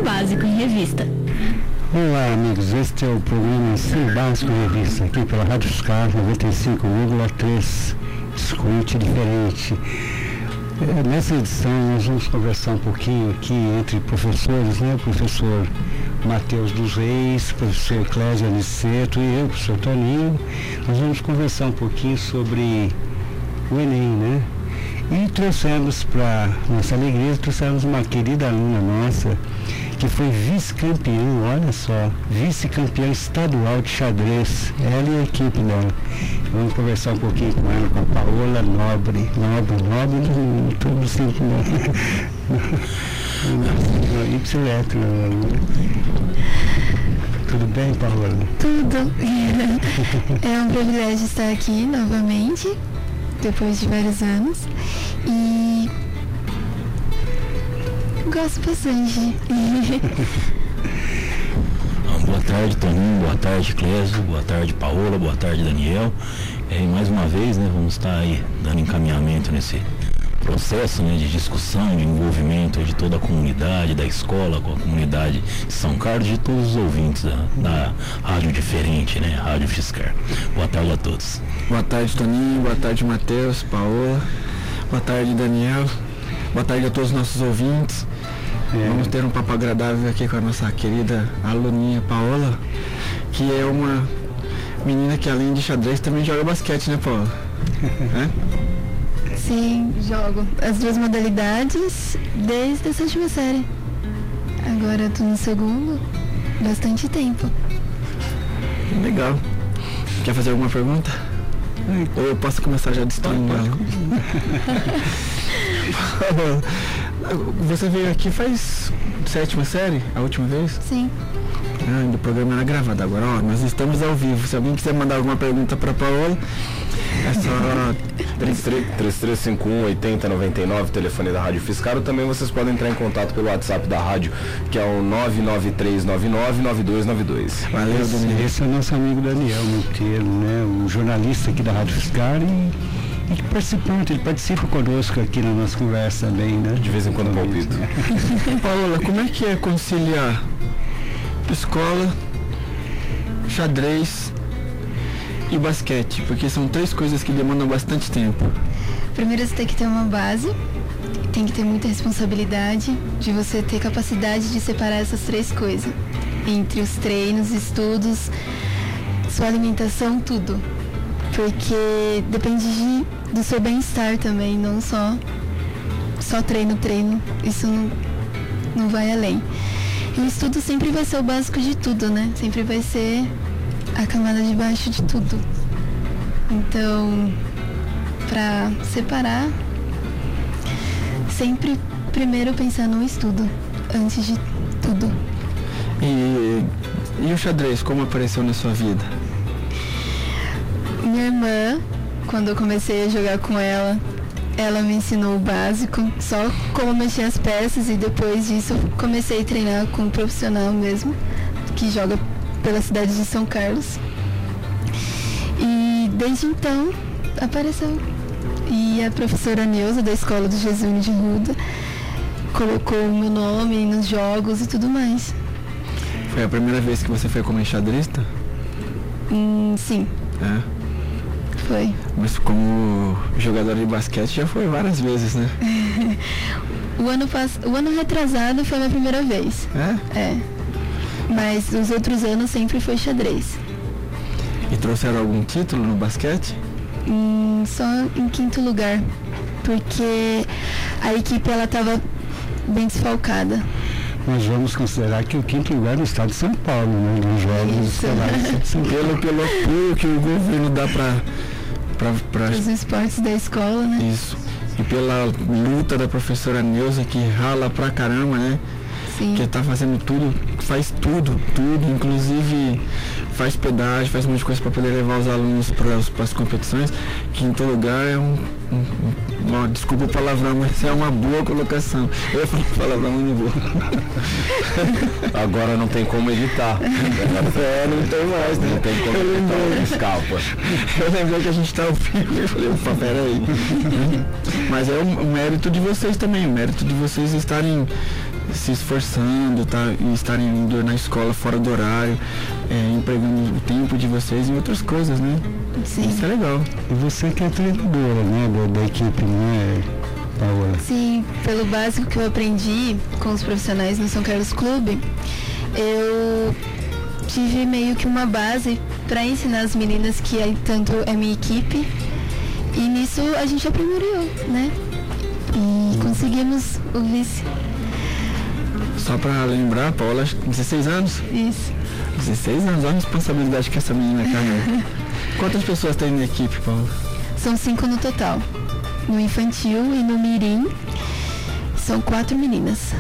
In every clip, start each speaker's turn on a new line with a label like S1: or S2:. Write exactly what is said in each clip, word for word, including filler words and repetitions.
S1: Básico em Revista.
S2: Olá, amigos, este é o programa Sem Básico em Revista, aqui pela Rádio Fiscar noventa e cinco vírgula três, escute diferente. É, nessa edição nós vamos conversar um pouquinho aqui entre professores, né? O professor Matheus dos Reis, professor Clésio Aniceto e eu, professor Toninho. Nós vamos conversar um pouquinho sobre o Enem, né? E trouxemos para nossa alegria, trouxemos uma querida aluna nossa, que foi vice-campeã, olha só, vice-campeã estadual de xadrez, ela e a equipe dela. Vamos conversar um pouquinho com ela, com a Paola Nobre, Nobre, Nobre, não tudo sempre, Y-Letro, tudo bem, Paola?
S3: Tudo. É um privilégio estar aqui novamente, depois de vários anos, e gosto bastante.
S4: Boa tarde, Toninho, boa tarde, Clésio, boa tarde, Paola, boa tarde, Daniel. É, e mais uma vez, né, vamos estar aí dando encaminhamento nesse processo, né, de discussão, de envolvimento de toda a comunidade, da escola, com a comunidade de São Carlos, de todos os ouvintes da, da Rádio Diferente, né, Rádio Fiscar. Boa tarde a todos.
S5: Boa tarde, Toninho, boa tarde, Matheus, Paola, boa tarde, Daniel, boa tarde a todos os nossos ouvintes. É. Vamos ter um papo agradável aqui com a nossa querida aluninha Paola, que é uma menina que além de xadrez também joga basquete, né, Paola? É?
S3: Sim, jogo as duas modalidades desde a sétima série. Agora eu tô no segundo, bastante tempo.
S5: Legal. Quer fazer alguma pergunta? Ou eu posso começar já destruindo ela? Você veio aqui faz sétima série, a última vez?
S3: Sim.
S5: Ah, o programa era gravado agora, ó, nós estamos ao vivo. Se alguém quiser mandar alguma pergunta para Paola, é só
S6: três três cinco um, oito zero nove nove, telefone da Rádio Fiscar, ou também vocês podem entrar em contato pelo WhatsApp da rádio, que é o nove nove três nove nove, nove dois nove dois.
S2: Valeu, Daniel. Esse é o nosso amigo Daniel Monteiro, né? O jornalista aqui da Rádio Fiscar e, e participante, ele participa conosco aqui na nossa conversa também, né?
S6: De vez em quando palpito.
S2: Né?
S5: Paola, como é que é conciliar escola, xadrez e basquete? Porque são três coisas que demandam bastante tempo.
S3: Primeiro você tem que ter uma base, tem que ter muita responsabilidade de você ter capacidade de separar essas três coisas. Entre os treinos, estudos, sua alimentação, tudo. Porque depende de, do seu bem-estar também, não só, só treino, treino. Isso não, não vai além. E o estudo sempre vai ser o básico de tudo, né? Sempre vai ser a camada de baixo de tudo. Então, para separar, sempre primeiro pensar no estudo, antes de tudo.
S5: E, e o xadrez, como apareceu na sua vida?
S3: Minha irmã, quando eu comecei a jogar com ela, ela me ensinou o básico, só como mexer as peças, e depois disso eu comecei a treinar com um profissional mesmo, que joga pela cidade de São Carlos. E desde então apareceu. E a professora Neuza, da Escola do Jesuíno de Ruda, colocou o meu nome nos jogos e tudo mais.
S5: Foi a primeira vez que você foi como enxadrista?
S3: Hum, sim.
S5: É?
S3: Foi.
S5: Mas como jogadora de basquete já foi várias vezes, né?
S3: o, ano pass... o ano retrasado foi a minha primeira vez.
S5: É?
S3: É. Mas os outros anos sempre foi xadrez.
S5: E trouxeram algum título no basquete?
S3: Hum, só em quinto lugar. Porque a equipe ela estava bem desfalcada.
S2: Nós vamos considerar que o quinto lugar no estado de São Paulo, né? Nos jogos escolares.
S5: pelo, pelo apoio que o governo dá para
S3: para os esportes da escola, né?
S5: Isso. E pela luta da professora Neuza, que rala pra caramba, né?
S3: Sim.
S5: Que tá fazendo tudo, faz tudo, tudo, inclusive faz pedágio, faz um monte de coisa para poder levar os alunos para as competições. Quinto lugar é um, um, um, um, desculpa o palavrão, mas é uma boa colocação. Eu ia falar palavrão, mas não vou.
S6: Agora não tem como editar.
S5: É, não tem mais, né?
S6: Não tem como editar, escapa.
S5: Eu lembrei que a gente tá ao vivo e falei, opa, peraí. Mas é o, o mérito de vocês também, o mérito de vocês estarem se esforçando, tá, e estarem indo na escola fora do horário, é, empregando o tempo de vocês em outras coisas, né?
S3: Sim.
S5: Isso é legal.
S2: E você que é treinadora, né, da, da equipe, não é, Paola?
S3: Sim, pelo básico que eu aprendi com os profissionais no São Carlos Clube, eu tive meio que uma base para ensinar as meninas que é, tanto é minha equipe, e nisso a gente aprimorou, né? E conseguimos o vice.
S5: Só pra lembrar, Paola, dezesseis anos?
S3: Isso.
S5: dezesseis anos, olha a responsabilidade que essa menina carrega. Quantas pessoas tem na equipe, Paola?
S3: São cinco no total. No infantil e no mirim são quatro meninas.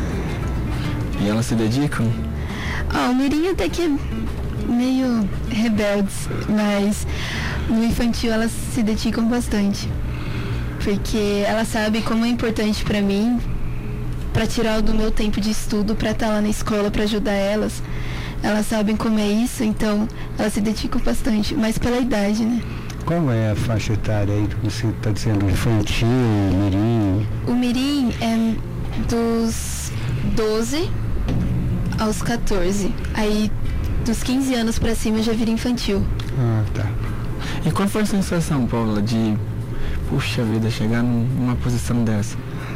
S5: E elas se dedicam?
S3: Ah, o mirim até que é meio rebeldes, mas no infantil elas se dedicam bastante. Porque elas sabem como é importante pra mim, pra tirar do meu tempo de estudo, pra estar lá na escola, pra ajudar elas. Elas sabem como é isso, então elas se dedicam bastante, mas pela idade, né?
S2: Qual é a faixa etária aí que você está dizendo? Infantil, mirim?
S3: O mirim é dos doze aos quatorze. Aí dos quinze anos pra cima já vira infantil.
S2: Ah, tá.
S5: E qual foi a sensação, Paula, de, puxa vida, chegar numa posição dessa?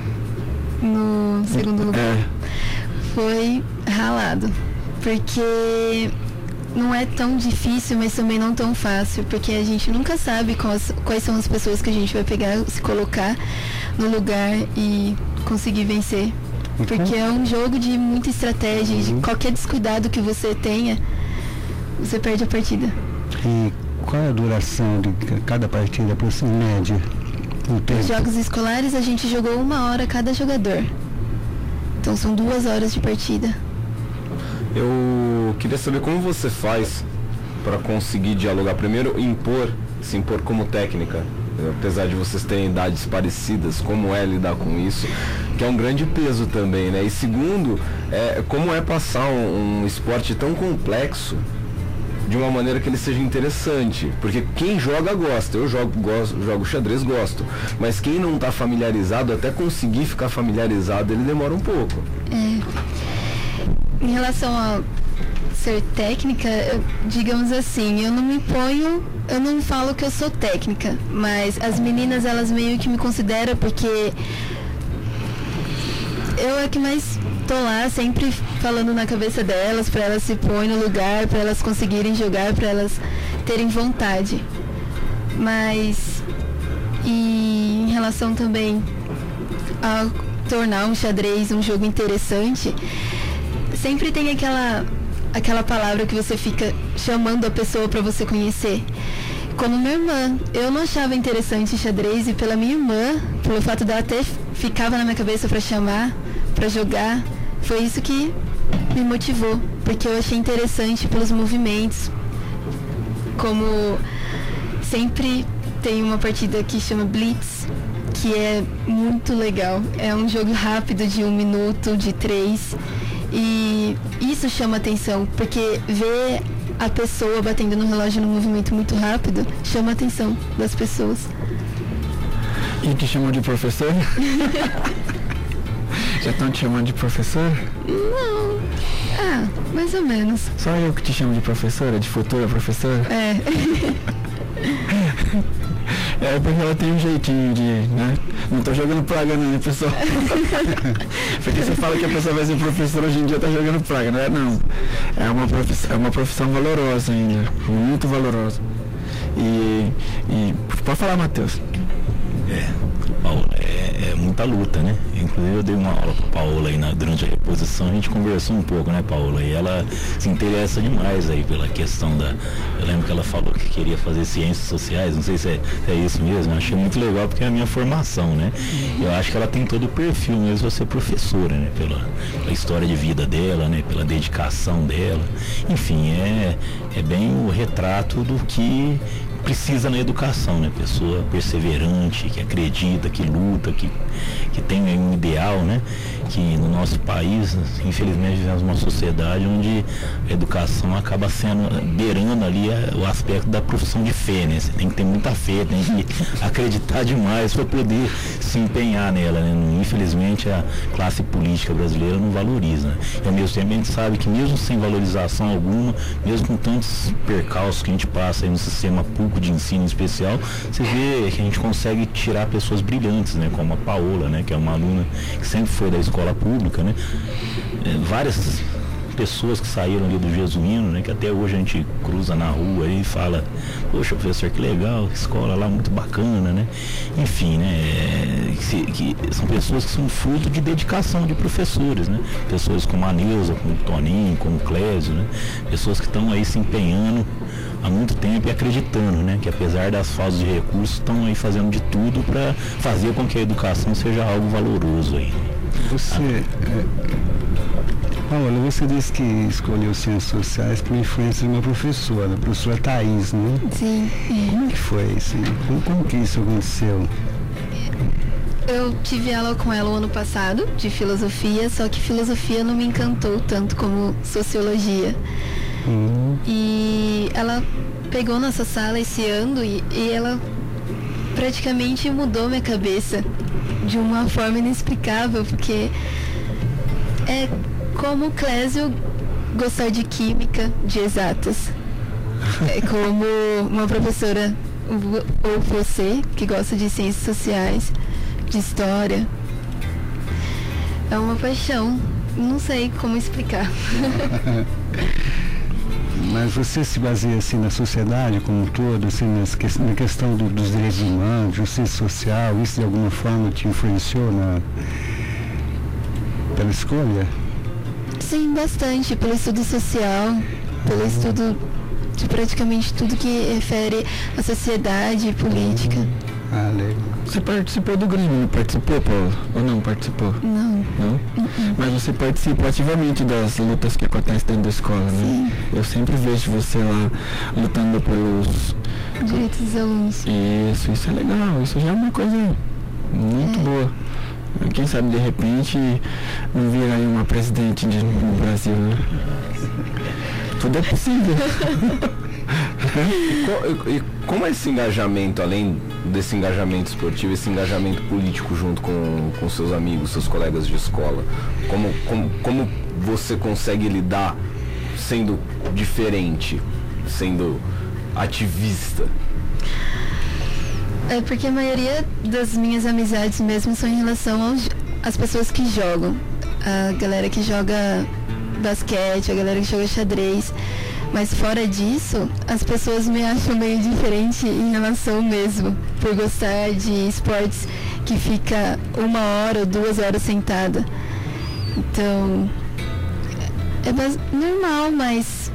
S3: No segundo lugar.
S5: É.
S3: Foi ralado. Porque não é tão difícil, mas também não tão fácil. Porque a gente nunca sabe quais, quais são as pessoas que a gente vai pegar, se colocar no lugar e conseguir vencer. Porque é um jogo de muita estratégia. De qualquer descuidado que você tenha, você perde a partida.
S2: E qual é a duração de cada partida, por em média?
S3: Nos jogos escolares a gente jogou uma hora cada jogador. Então são duas horas de partida.
S6: Eu queria saber como você faz para conseguir dialogar. Primeiro, impor, se impor como técnica. Apesar de vocês terem idades parecidas, como é lidar com isso, que é um grande peso também, né? E segundo, é, como é passar um, um esporte tão complexo de uma maneira que ele seja interessante, porque quem joga gosta, eu jogo, gosto, jogo xadrez, gosto, mas quem não está familiarizado, até conseguir ficar familiarizado, ele demora um pouco.
S3: É, em relação a ser técnica, eu, digamos assim, eu não me ponho, eu não falo que eu sou técnica, mas as meninas, elas meio que me consideram, porque eu é que mais tô lá sempre falando na cabeça delas, para elas se pôr no lugar, para elas conseguirem jogar, para elas terem vontade. Mas e em relação também a tornar um xadrez um jogo interessante, sempre tem aquela aquela palavra que você fica chamando a pessoa para você conhecer. Como minha irmã, eu não achava interessante xadrez, e pela minha irmã, pelo fato dela até ficava na minha cabeça para chamar, para jogar, foi isso que me motivou, porque eu achei interessante pelos movimentos. Como sempre tem uma partida que chama Blitz, que é muito legal. É um jogo rápido de um minuto, de três, e isso chama atenção, porque ver a pessoa batendo no relógio num movimento muito rápido chama a atenção das pessoas.
S5: E te chamam de professor? Já estão te chamando de professor?
S3: Não. Ah, mais ou menos.
S5: Só eu que te chamo de professora, de futura professora?
S3: É.
S5: É porque ela tem um jeitinho de, né? Não tô jogando praga não, né, pessoal? Porque você fala que a pessoa vai ser professora hoje em dia, tá jogando praga, não é não. É uma profissão, é uma profissão valorosa ainda, muito valorosa. E, e pode falar, Matheus.
S4: É, Paola, é, é muita luta, né? Inclusive eu dei uma aula pra Paola aí na, durante a reposição, a gente conversou um pouco, né, Paola? E ela se interessa demais aí pela questão da... Eu lembro que ela falou que queria fazer ciências sociais, não sei se é, se é isso mesmo, eu achei muito legal porque é a minha formação, né? Eu acho que ela tem todo o perfil mesmo de ser professora, né? Pela, pela história de vida dela, né? Pela dedicação dela. Enfim, é, é bem o retrato do que precisa na educação, né? Pessoa perseverante, que acredita, que luta, que, que tem um ideal, né? Que no nosso país, infelizmente, vivemos uma sociedade onde a educação acaba sendo, beirando ali o aspecto da profissão de fé, né? Você tem que ter muita fé, tem que acreditar demais para poder se empenhar nela, né? Infelizmente, a classe política brasileira não valoriza, né? E ao mesmo tempo a gente sabe que mesmo sem valorização alguma, mesmo com tantos percalços que a gente passa aí no sistema público de ensino especial, você vê que a gente consegue tirar pessoas brilhantes, né? Como a Paola, né? Que é uma aluna que sempre foi da escola pública, né? É, várias pessoas que saíram ali do Jesuíno, né? Que até hoje a gente cruza na rua e fala, poxa, professor, que legal, que escola lá muito bacana, né? Enfim, né? É, que, que são pessoas que são fruto de dedicação de professores, né? Pessoas como a Neuza, como o Toninho, como o Clésio, né? Pessoas que estão aí se empenhando há muito tempo e acreditando, né? Que apesar das faltas de recursos, estão aí fazendo de tudo para fazer com que a educação seja algo valoroso aí.
S2: Você, é, Paola, você disse que escolheu Ciências Sociais por influência de uma professora, a professora Thaís, né?
S3: Sim.
S2: Como é que foi isso? Como, como que isso aconteceu?
S3: Eu tive aula com ela o ano passado, de filosofia, só que filosofia não me encantou tanto como sociologia.
S2: Hum.
S3: E ela pegou nossa sala esse ano e, e ela praticamente mudou minha cabeça de uma forma inexplicável, porque é como o Clésio gostar de química, de exatas. É como uma professora, ou você, que gosta de ciências sociais, de história. É uma paixão. Não sei como explicar.
S2: Mas você se baseia assim na sociedade como um todo, assim, na questão do, dos direitos humanos, justiça social, isso de alguma forma te influenciou na, pela escolha?
S3: Sim, bastante, pelo estudo social, pelo estudo de praticamente tudo que refere à sociedade e política.
S2: Ah, legal.
S5: Você participou do Grêmio, não participou, Paulo? Ou não participou?
S3: Não.
S5: Não?
S3: Uh-uh.
S5: Mas você participa ativamente das lutas que acontecem dentro da escola, né?
S3: Sim.
S5: Eu sempre vejo você lá lutando pelos
S3: Direitos dos alunos.
S5: Isso, isso é legal, isso já é uma coisa muito
S3: É.
S5: boa. Quem sabe de repente não vira aí uma presidente de, no Brasil, né? Tudo é possível.
S6: E, co- e como é esse engajamento, além desse engajamento esportivo, esse engajamento político junto com, com seus amigos, seus colegas de escola? Como, como, como você consegue lidar sendo diferente, sendo ativista?
S3: É porque a maioria das minhas amizades mesmo são em relação aos, às pessoas que jogam. A galera que joga basquete, a galera que joga xadrez. Mas fora disso, as pessoas me acham meio diferente em relação mesmo, por gostar de esportes que fica uma hora ou duas horas sentada. Então, é bas- normal, mas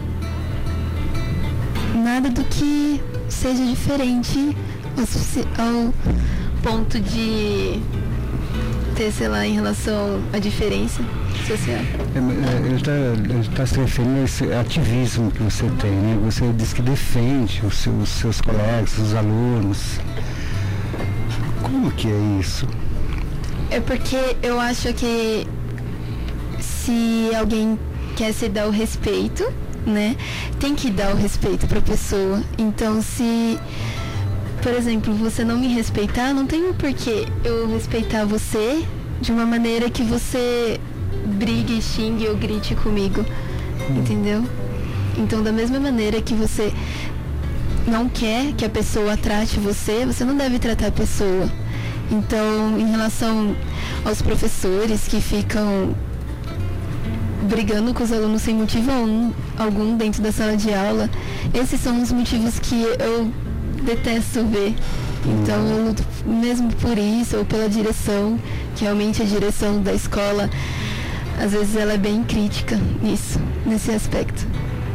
S3: nada do que seja diferente ao, sufici- ao ponto de ter, sei lá, em relação à diferença social.
S2: É, é, ele está tá se referindo a esse ativismo que você tem, né? Você diz que defende os seus, os seus colegas, os alunos. Como que é isso?
S3: É porque eu acho que se alguém quer se dar o respeito, né, tem que dar o respeito para a pessoa. Então, se, por exemplo, você não me respeitar, não tem por que eu respeitar você de uma maneira que você brigue, xingue ou grite comigo, entendeu? Então, da mesma maneira que você não quer que a pessoa trate você, você não deve tratar a pessoa. Então, em relação aos professores que ficam brigando com os alunos sem motivo algum, algum dentro da sala de aula, esses são os motivos que eu detesto ver. Então, eu luto mesmo por isso, ou pela direção, que realmente a direção da escola, às vezes ela é bem crítica nisso, nesse aspecto.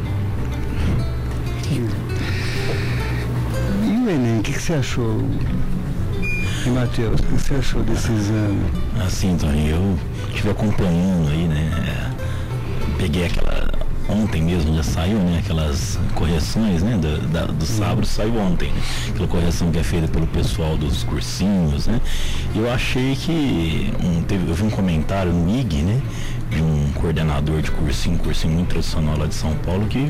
S2: E o Enem, o que, que você achou? E Matheus, o que você achou desse exame?
S4: Assim, Tony, eu estive acompanhando aí, né? Peguei aquela ontem mesmo já saiu, né? Aquelas correções, né? Do, da, do sábado saiu ontem, né? Aquela correção que é feita pelo pessoal dos cursinhos, né? Eu achei que um, teve, eu vi um comentário no I G, né? De um coordenador de cursinho, um cursinho muito tradicional lá de São Paulo, que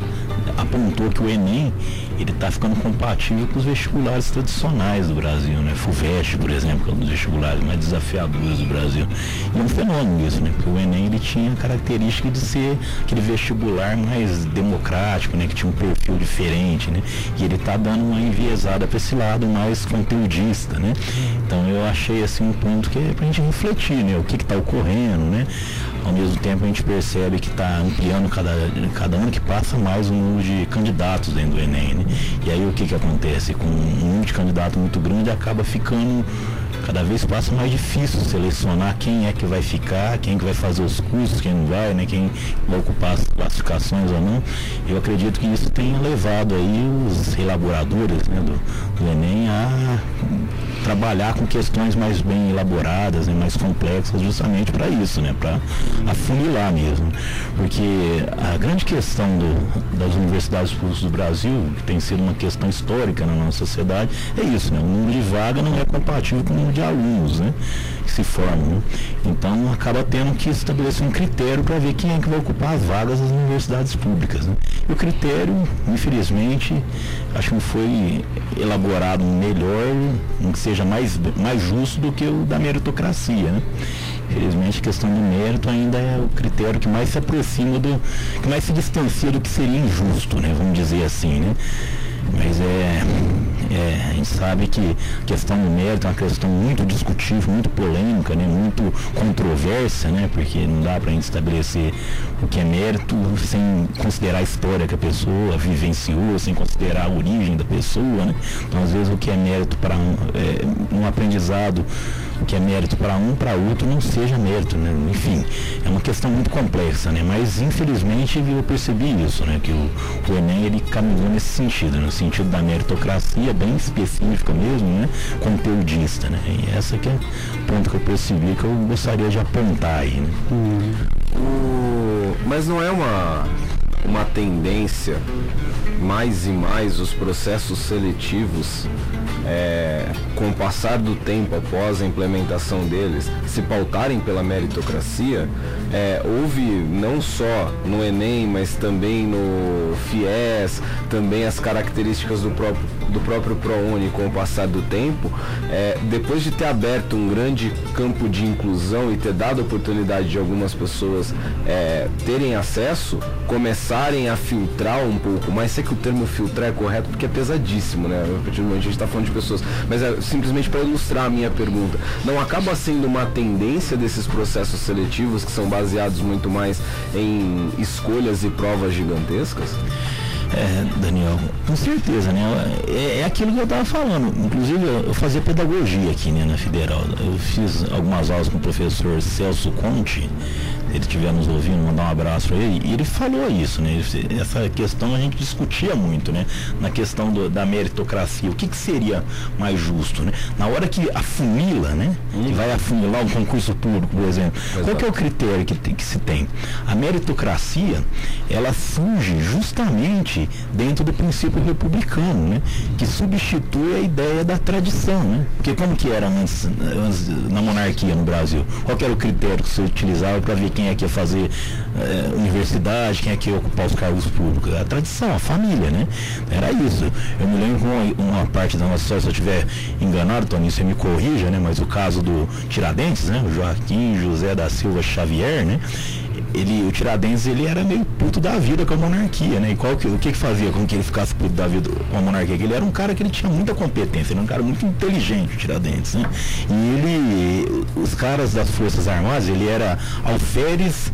S4: apontou que o Enem ele está ficando compatível com os vestibulares tradicionais do Brasil, né? FUVEST, por exemplo, que é um dos vestibulares mais desafiadores do Brasil. E é um fenômeno isso, né? Porque o Enem ele tinha a característica de ser aquele vestibular mais democrático, né? Que tinha um perfil diferente, né? E ele está dando uma enviesada para esse lado mais conteudista, né? Então eu achei assim um ponto que é para a gente refletir, né? O que está ocorrendo, né? Ao mesmo tempo a gente percebe que está ampliando cada, cada ano que passa mais o número de candidatos dentro do Enem, né? E aí o que que acontece? Com um número de candidatos muito grande acaba ficando, cada vez passa mais difícil selecionar quem é que vai ficar, quem que vai fazer os cursos, quem não vai, né? Quem vai ocupar as classificações ou não. Eu acredito que isso tenha levado aí os elaboradores, né, do, do Enem a trabalhar com questões mais bem elaboradas, né, mais complexas, justamente para isso, né, para afunilar mesmo. Porque a grande questão do, das universidades públicas do Brasil, que tem sido uma questão histórica na nossa sociedade, é isso, né, o número de vaga não é compatível com o número de alunos, né, que se formam. Né? Então acaba tendo que estabelecer um critério para ver quem é que vai ocupar as vagas das universidades públicas. Né? E o critério, infelizmente, acho que não foi elaborado melhor, em que seja mais, mais justo do que o da meritocracia, né? Infelizmente a questão do mérito ainda é o critério que mais se aproxima do, que mais se distancia do que seria injusto, né? Vamos dizer assim, né? Mas é, é, a gente sabe que a questão do mérito é uma questão muito discutível, muito polêmica, né? Muito controversa, né? Porque não dá para a gente estabelecer o que é mérito sem considerar a história que a pessoa vivenciou, sem considerar a origem da pessoa, né? Então às vezes o que é mérito para um, é, um aprendizado, o que é mérito para um, para outro não seja mérito, né? Enfim, é uma questão muito complexa, né? Mas infelizmente eu percebi isso, né? Que o, o Enem ele caminhou nesse sentido, no sentido da meritocracia bem específica mesmo, né? Conteudista, né? E essa que é o ponto que eu percebi que eu gostaria de apontar aí, né?
S6: Hum. O... Mas não é uma, uma tendência mais e mais os processos seletivos, é, com o passar do tempo após a implementação deles, se pautarem pela meritocracia? É, houve não só no Enem, mas também no FIES, também as características do próprio, do próprio ProUni com o passar do tempo, é, depois de ter aberto um grande campo de inclusão e ter dado a oportunidade de algumas pessoas é, terem acesso, começarem a filtrar um pouco mais. Sei que o termo filtrar é correto porque é pesadíssimo, né? A partir do momento que a gente está falando de pessoas, mas é simplesmente para ilustrar a minha pergunta. Não acaba sendo uma tendência desses processos seletivos que são baseados muito mais em escolhas e provas gigantescas?
S4: É, Daniel, com certeza, né? É, é aquilo que eu estava falando. Inclusive, eu fazia pedagogia aqui, né, na Federal. Eu fiz algumas aulas com o professor Celso Conte. Se ele estiver nos ouvindo, mandar um abraço para ele. E ele falou isso, né? Essa questão a gente discutia muito, né? Na questão do, da meritocracia. O que, que seria mais justo, né? Na hora que afunila, né? Que vai afunilar um concurso público, por exemplo. Exato. Qual que é o critério que, que se tem? A meritocracia, ela surge justamente dentro do princípio republicano, né? Que substitui a ideia da tradição, né? Porque como que era antes, antes na monarquia no Brasil? Qual que era o critério que se utilizava para ver quem é que ia fazer eh, universidade, quem é que ia ocupar os cargos públicos? A tradição, a família, né? Era isso. Eu me lembro que uma, uma parte da nossa história, se eu estiver enganado, Toninho, você me corrija, né? Mas o caso do Tiradentes, né? O Joaquim José da Silva Xavier, né? Ele, o Tiradentes, ele era meio puto da vida com a monarquia, né? E qual que, o que que fazia com que ele ficasse puto da vida com a monarquia? Que ele era um cara que ele tinha muita competência, ele era um cara muito inteligente, o Tiradentes, né? E ele, os caras das Forças Armadas, ele era alferes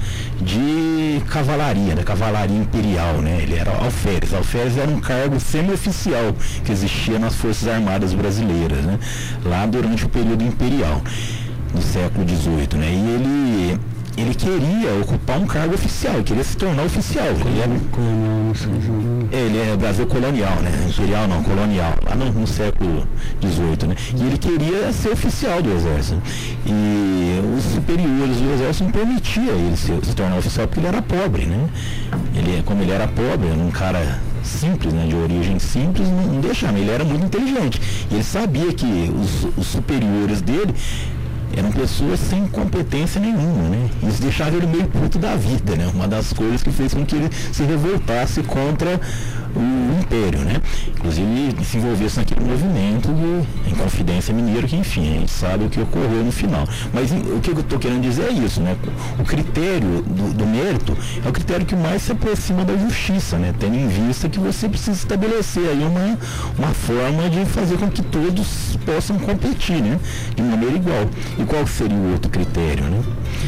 S4: de cavalaria, da cavalaria imperial, né? Ele era alferes. Alferes era um cargo semi-oficial que existia nas Forças Armadas brasileiras, né? Lá durante o período imperial, do século dezoito, né? E ele... ele queria ocupar um cargo oficial, ele queria se tornar oficial. Ele era colonial, ele é Brasil colonial, né? Imperial não, colonial, lá no, no século dezoito, né? E ele queria ser oficial do exército. E os superiores do exército não permitiam ele se, se tornar oficial porque ele era pobre, né? Ele, como ele era pobre, era um cara simples, né, de origem simples, não, não deixava, ele era muito inteligente. E ele sabia que os, os superiores dele eram pessoas sem competência nenhuma, né? Isso deixava ele meio puto da vida, né? Uma das coisas que fez com que ele se revoltasse contra o Império, né? Inclusive se envolvesse naquele movimento de Inconfidência Mineira, que enfim, a gente sabe o que ocorreu no final. Mas o que eu estou querendo dizer é isso, né? O critério do, do mérito é o critério que mais se aproxima da justiça, né? Tendo em vista que você precisa estabelecer aí uma, uma forma de fazer com que todos possam competir, né? De maneira igual. E qual seria o outro critério, né?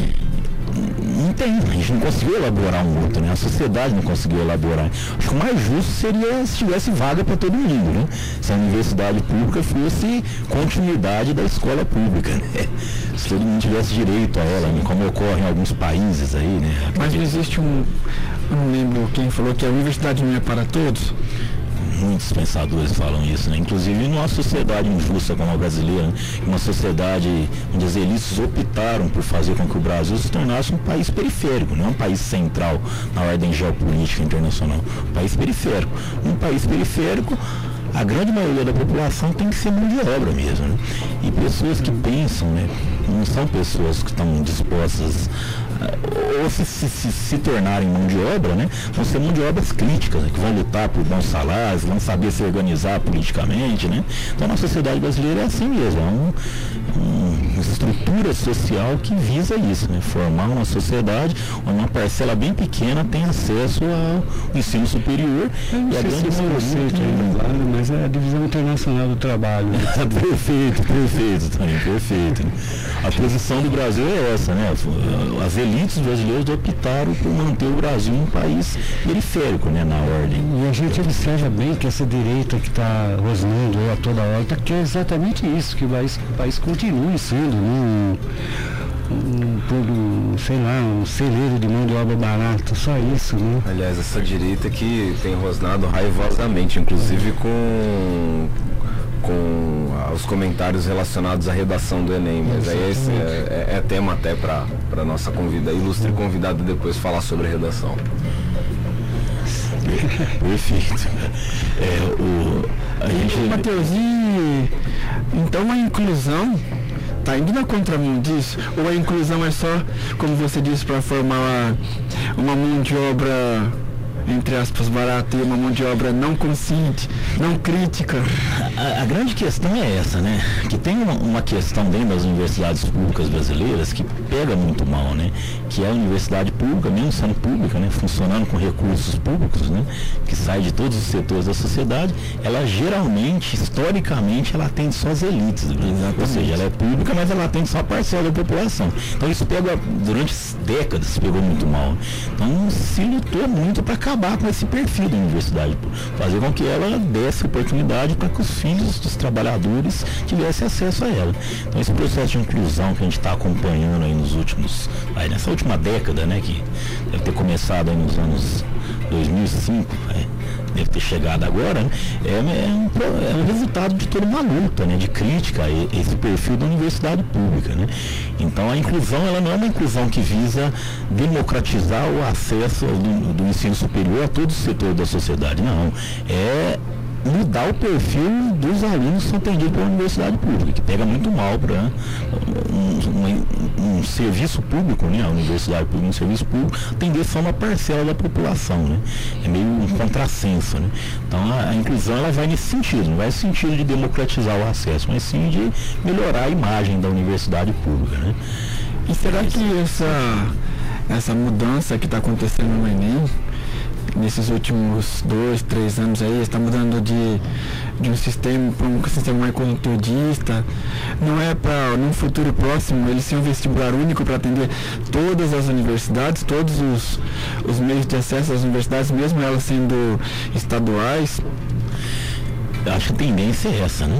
S4: Não tem, a gente não conseguiu elaborar um outro, né? A sociedade não conseguiu elaborar. Acho que o mais justo seria se tivesse vaga para todo mundo, né? Se a universidade pública fosse continuidade da escola pública, né? Se todo mundo tivesse direito a ela, né? Como ocorre em alguns países aí, né?
S5: Mas não existe um, eu não lembro quem falou que a universidade não é para todos?
S4: Muitos pensadores falam isso, né? Inclusive numa sociedade injusta como a brasileira, né? Uma sociedade onde as elites optaram por fazer com que o Brasil se tornasse um país periférico, não um país central na ordem geopolítica internacional, um país periférico. Um país periférico, a grande maioria da população tem que ser mão de obra mesmo, né? E pessoas que pensam, né? Não são pessoas que estão dispostas ou se, se, se, se tornarem mão de obra, né, vão ser mão de obras críticas, né, que vão lutar por bons salários, vão saber se organizar politicamente, né? Então a sociedade brasileira é assim mesmo, é um, um, uma estrutura social que visa isso, né, formar uma sociedade onde uma parcela bem pequena tem acesso ao ensino superior.
S2: E a grande conceito aí, claro, mas é a divisão internacional do trabalho. Né?
S4: perfeito, perfeito, Tony, perfeito. A posição do Brasil é essa, né? As elites brasileiras optaram por manter o Brasil um país periférico, né, na ordem.
S2: E a gente observa bem que essa direita que está rosnando a toda hora quer exatamente isso, que o país, o país continue sendo, né, um, um, sei lá, um celeiro de mão de obra barata, só isso, né?
S6: Aliás, essa direita que tem rosnado raivosamente, inclusive com... com os comentários relacionados à redação do Enem, mas aí esse é, é, é tema até para a nossa convidada, ilustre convidada depois falar sobre a redação.
S4: Perfeito. É, o, a gente...
S5: Matheus, e então a inclusão está indo na contramão disso? Ou a inclusão é só, como você disse, para formar uma mão de obra, entre aspas, barata, e uma mão de obra não consciente, não crítica?
S4: A, a grande questão é essa, né? Que tem uma, uma questão dentro das universidades públicas brasileiras que pega muito mal, né? Que é a universidade pública, mesmo sendo pública, né? Funcionando com recursos públicos, né? Que sai de todos os setores da sociedade, ela geralmente, historicamente, ela atende só as elites do Brasil. Ou seja, ela é pública, mas ela atende só a parcela da população. Então isso pega, durante décadas, pegou muito mal. Então se lutou muito para acabar com esse perfil da universidade, fazer com que ela desse oportunidade para que os filhos dos trabalhadores tivessem acesso a ela. Então esse processo de inclusão que a gente está acompanhando aí nos últimos, aí nessa última década, né, que deve ter começado aí nos anos dois mil e cinco, é, deve ter chegado agora, né, é, é, um, é um resultado de toda uma luta, né, de crítica a esse perfil da universidade pública, né. Então a inclusão, ela não é uma inclusão que visa democratizar o acesso do, do ensino superior a todos os setores da sociedade, não. É mudar o perfil dos alunos que são atendidos pela universidade pública, que pega muito mal para um, um, um serviço público, né? A universidade pública, um serviço público, atender só uma parcela da população, né? É meio um contrassenso, né? Então a, a inclusão, ela vai nesse sentido, não vai no sentido de democratizar o acesso, mas sim de melhorar a imagem da universidade pública, né?
S5: E será que essa, essa mudança que está acontecendo no Enem, nesses últimos dois, três anos aí, está mudando de, de um sistema para um sistema mais conteudista, não é para, num futuro próximo, ele ser um vestibular único para atender todas as universidades, todos os, os meios de acesso às universidades, mesmo elas sendo estaduais?
S4: Eu acho que a tendência é essa, né?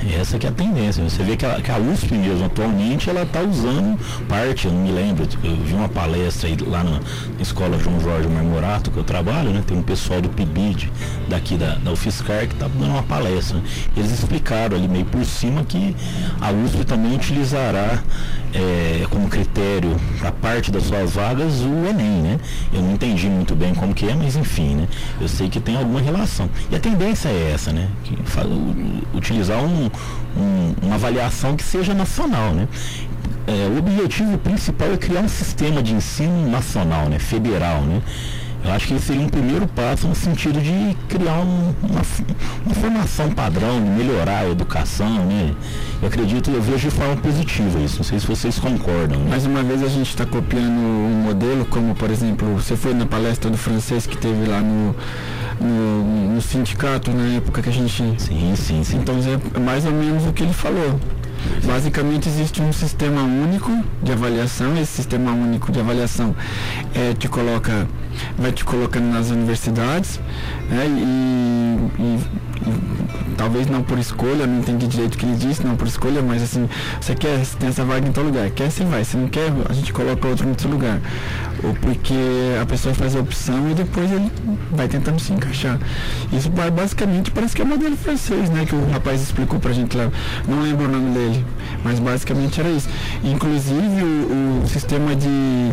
S4: Essa que é a tendência. Você vê que a, que a U S P mesmo, atualmente, ela está usando parte, eu não me lembro, eu vi uma palestra aí lá na escola João Jorge Marmorato, que eu trabalho, né? Tem um pessoal do P I B I D daqui da, da UFSCar que está dando uma palestra. Né? Eles explicaram ali meio por cima que a U S P também utilizará é, como critério para parte das suas vagas o Enem, né? Eu não entendi muito bem como que é, mas enfim, né? Eu sei que tem alguma relação. E a tendência é essa, né? Que, utilizar um, um, uma avaliação que seja nacional, né? É, o objetivo principal é criar um sistema de ensino nacional, né? Federal, né? Eu acho que esse seria um primeiro passo no sentido de criar um, uma, uma formação padrão, de melhorar a educação, né? Eu acredito, eu vejo de forma positiva isso, não sei se vocês concordam. Né?
S5: Mais uma vez a gente está copiando um modelo, como por exemplo, você foi na palestra do francês que teve lá no, no, no sindicato, na época que a gente...
S4: Sim, sim, sim.
S5: Então é mais ou menos o que ele falou. Basicamente existe um sistema único de avaliação. Esse sistema único de avaliação é, te coloca, vai te colocando nas universidades, né, e, e, e talvez não por escolha, não entendi direito o que ele disse, não por escolha, mas assim, você quer, você tem essa vaga em tal lugar, quer, você vai, se não quer, a gente coloca outro no seu lugar. Ou porque a pessoa faz a opção e depois ele vai tentando se encaixar. Isso basicamente parece que é o modelo francês, né, que o rapaz explicou pra gente lá, não lembro o nome dele, mas basicamente era isso. Inclusive o, o sistema de,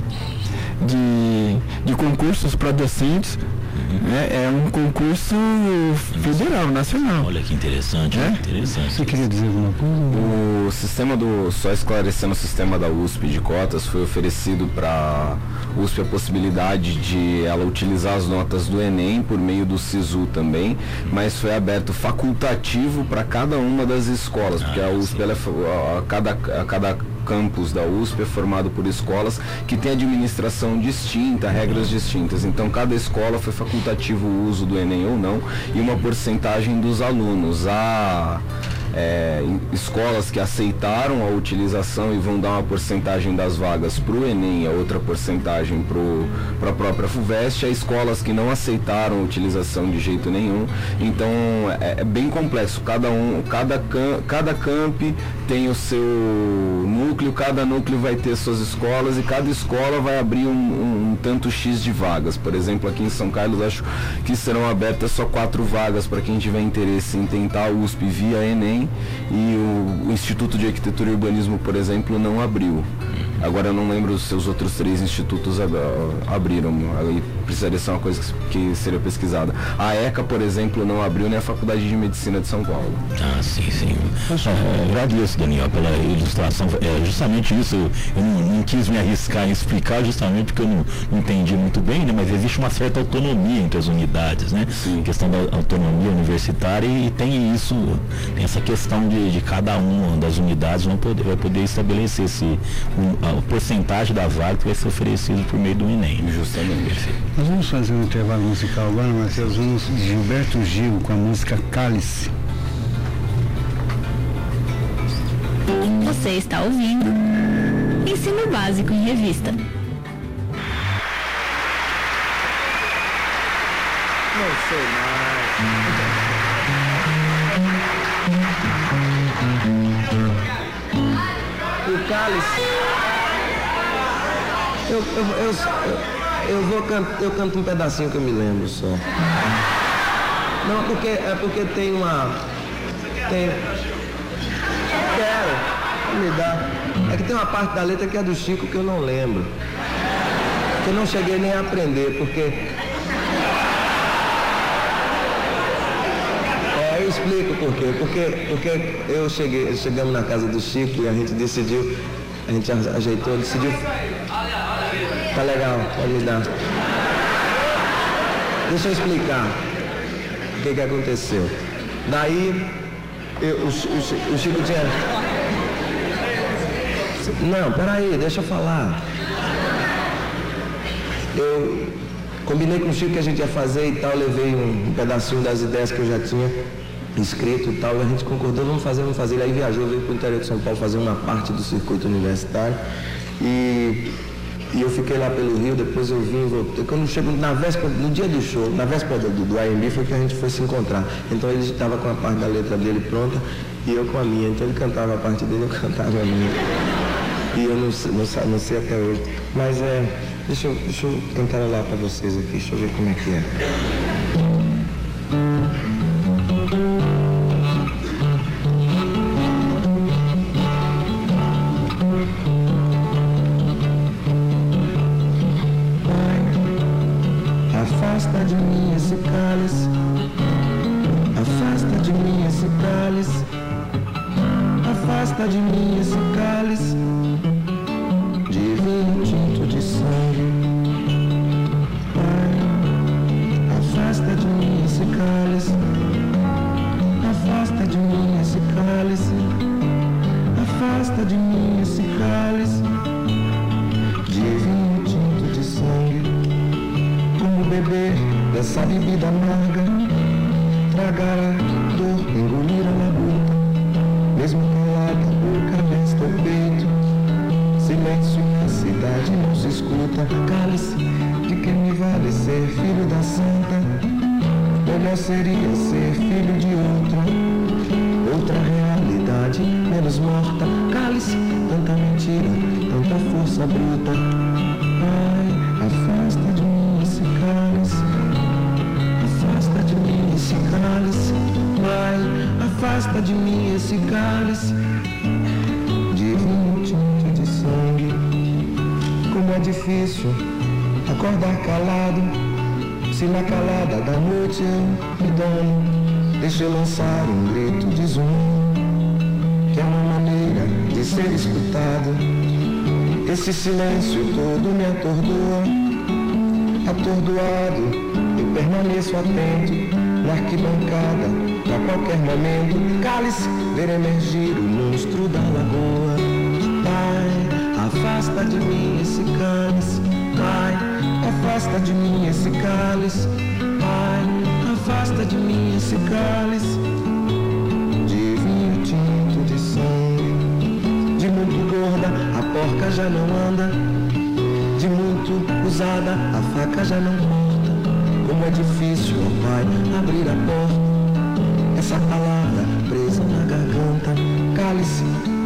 S5: de, de concursos para docentes, é, é um concurso federal, nacional.
S4: Olha que interessante, é? interessante.
S2: Você queria dizer alguma coisa?
S6: O sistema do, só esclarecendo o sistema da U S P de cotas, foi oferecido para U S P a possibilidade de ela utilizar as notas do Enem por meio do SISU também, mas foi aberto facultativo para cada uma das escolas, porque a U S P, ela é, a cada, a cada campus da U S P é formado por escolas que têm administração distinta, regras distintas. Então, cada escola foi facultativo o uso do Enem ou não, e uma porcentagem dos alunos. Há é, escolas que aceitaram a utilização e vão dar uma porcentagem das vagas para o Enem, a outra porcentagem para a própria FUVEST. Há escolas que não aceitaram a utilização de jeito nenhum. Então, é, é bem complexo. Cada um, cada, cam, cada camp tem o seu núcleo, cada núcleo vai ter suas escolas e cada escola vai abrir um, um, um tanto X de vagas. Por exemplo, aqui em São Carlos, acho que serão abertas só quatro vagas para quem tiver interesse em tentar a U S P via Enem, e o, o Instituto de Arquitetura e Urbanismo, por exemplo, não abriu. Agora eu não lembro se os outros três institutos abriram, aí precisaria ser uma coisa que seria pesquisada. A ECA, por exemplo, não abriu, nem a Faculdade de Medicina de São Paulo.
S4: Ah, sim, sim. Eu agradeço, Daniel, pela ilustração. É justamente isso, eu não, não quis me arriscar em explicar, justamente porque eu não, não entendi muito bem, né? Mas existe uma certa autonomia entre as unidades, né? Sim. A questão da autonomia universitária, e tem isso, tem essa questão de, de cada uma das unidades não poder, vai poder estabelecer esse, um, a porcentagem da vaga que vai ser oferecido por meio do Enem.
S6: Justamente.
S4: Perfeito.
S2: Nós vamos fazer um intervalo musical agora, mas nós vamos de Gilberto Gil com a música Cálice.
S1: Você está ouvindo Ensino Básico em Revista.
S5: Não sei mais.
S7: O Cálice. Eu, eu, eu, eu, eu vou can, eu canto um pedacinho que eu me lembro só. Não, porque é porque tem uma. Tem. Quero, me dá. É que tem uma parte da letra que é do Chico que eu não lembro. Que eu não cheguei nem a aprender, porque. É, eu explico por quê. Porque, porque eu cheguei, chegamos na casa do Chico e a gente decidiu. A gente ajeitou, decidiu. Tá legal, pode me dar. Deixa eu explicar o que que aconteceu. Daí, eu, o, o, o Chico tinha... Não, peraí, deixa eu falar. Eu combinei com o Chico que a gente ia fazer e tal, levei um, um pedacinho das ideias que eu já tinha escrito e tal, e a gente concordou, vamos fazer, vamos fazer. Ele aí viajou, veio para o interior de São Paulo fazer uma parte do circuito universitário. E... E eu fiquei lá pelo Rio, depois eu vim, voltei. Quando chegou na véspera, no dia do show, na véspera do, do I M B foi que a gente foi se encontrar. Então ele estava com a parte da letra dele pronta e eu com a minha. Então ele cantava a parte dele, eu cantava a minha. E eu não, não, não sei até hoje. Mas é, deixa eu, deixa eu tentar olhar para vocês aqui, deixa eu ver como é que é. Afasta de mim esse cálice, afasta de mim esse cálice, afasta de mim esse cálice de vinho tinto de sangue. Pai, afasta de mim esse cálice, afasta de mim esse cálice, afasta de mim esse cálice de vinho tinto de sangue. Como beber dessa bebida amarga, tragar a dor, engolir a labuta, mesmo calada, a boca resta o peito. Silêncio na cidade não se escuta. Cálice, de que me vale ser filho da santa? Melhor seria ser filho de outra, outra realidade menos morta. Cálice, tanta mentira, tanta força bruta. Ai, afasta de mim esse cálice, afasta de mim esse cálice. Ai, afasta de mim esse cálice de vinho tinto de sangue. Como é difícil acordar calado, se na calada da noite eu me dono, deixo eu lançar um grito de zum, que é uma maneira de ser escutado. Esse silêncio todo me atordoa, atordoado, eu permaneço atento na arquibancada, pra qualquer momento, cálice, ver emergir o monstro da lagoa. Pai, afasta de mim esse cálice, Pai, afasta de mim esse cálice, Pai, afasta de mim esse cálice de vinho tinto de sangue. De muito gorda, a porca já não anda, de muito usada, a faca já não corta. Como é difícil, ó Pai, abrir a porta, essa palavra presa na garganta. Cálice,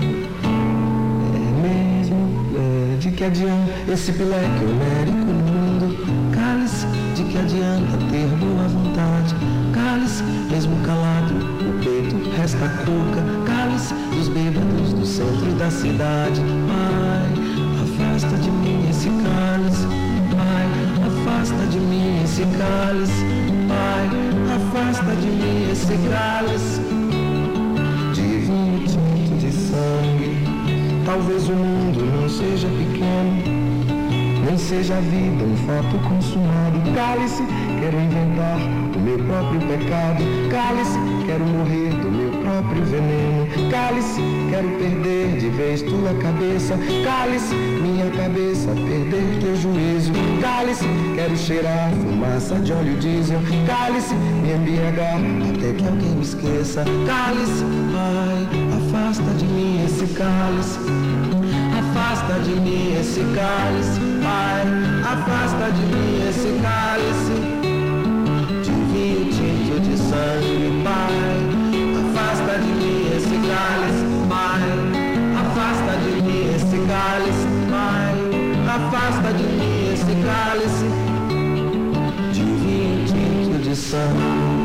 S7: é mesmo, é, de que adianta esse pileque homérico no mundo? Cálice, de que adianta ter boa vontade? Cálice, mesmo calado, o peito resta cuca. Cálice, dos bêbados do centro da cidade. Pai, afasta de mim esse cálice, Pai, afasta de mim esse cálice, Pai, afasta de mim esse cálice de vinho tinto de sangue. Talvez o mundo não seja pequeno, nem seja a vida um fato consumado. Cálice, quero inventar o meu próprio pecado. Cálice, quero morrer do meu próprio veneno. Cálice, quero perder de vez tua cabeça. Cálice, minha cabeça perder teu juízo. Cálice, quero cheirar fumaça de óleo diesel. Cálice, me embriagar até que alguém me esqueça. Cálice, ai, afasta de mim esse cálice, afasta de mim esse cálice, Pai, afasta de mim esse cálice de vinho tinto de sangue. Pai, afasta de mim esse cálice, Pai, afasta de mim esse cálice, Pai, afasta de mim esse cálice de vinho tinto de sangue.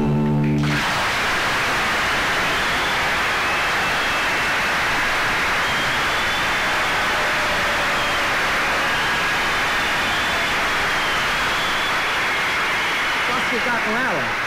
S8: Ficar com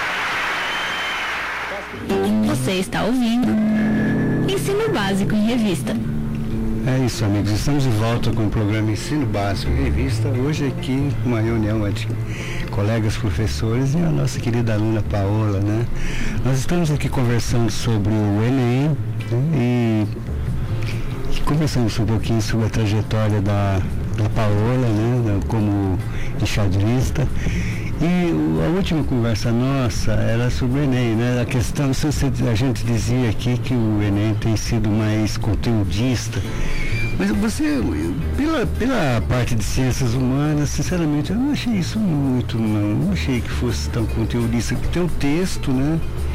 S8: ela?
S1: Você está ouvindo Ensino Básico em Revista.
S2: É isso, amigos. Estamos de volta com o programa Ensino Básico em Revista. Hoje aqui, uma reunião de colegas professores e a nossa querida aluna Paola, né? Nós estamos aqui conversando sobre o Enem, né? e, e conversamos um pouquinho sobre a trajetória da, da Paola, né? Como enxadrista. E a última conversa nossa era sobre o Enem, né? A questão, a gente dizia aqui que o Enem tem sido mais conteudista, mas você, pela, pela parte de ciências humanas, sinceramente, eu não achei isso muito, não, não achei que fosse tão conteudista, porque tem o texto, né?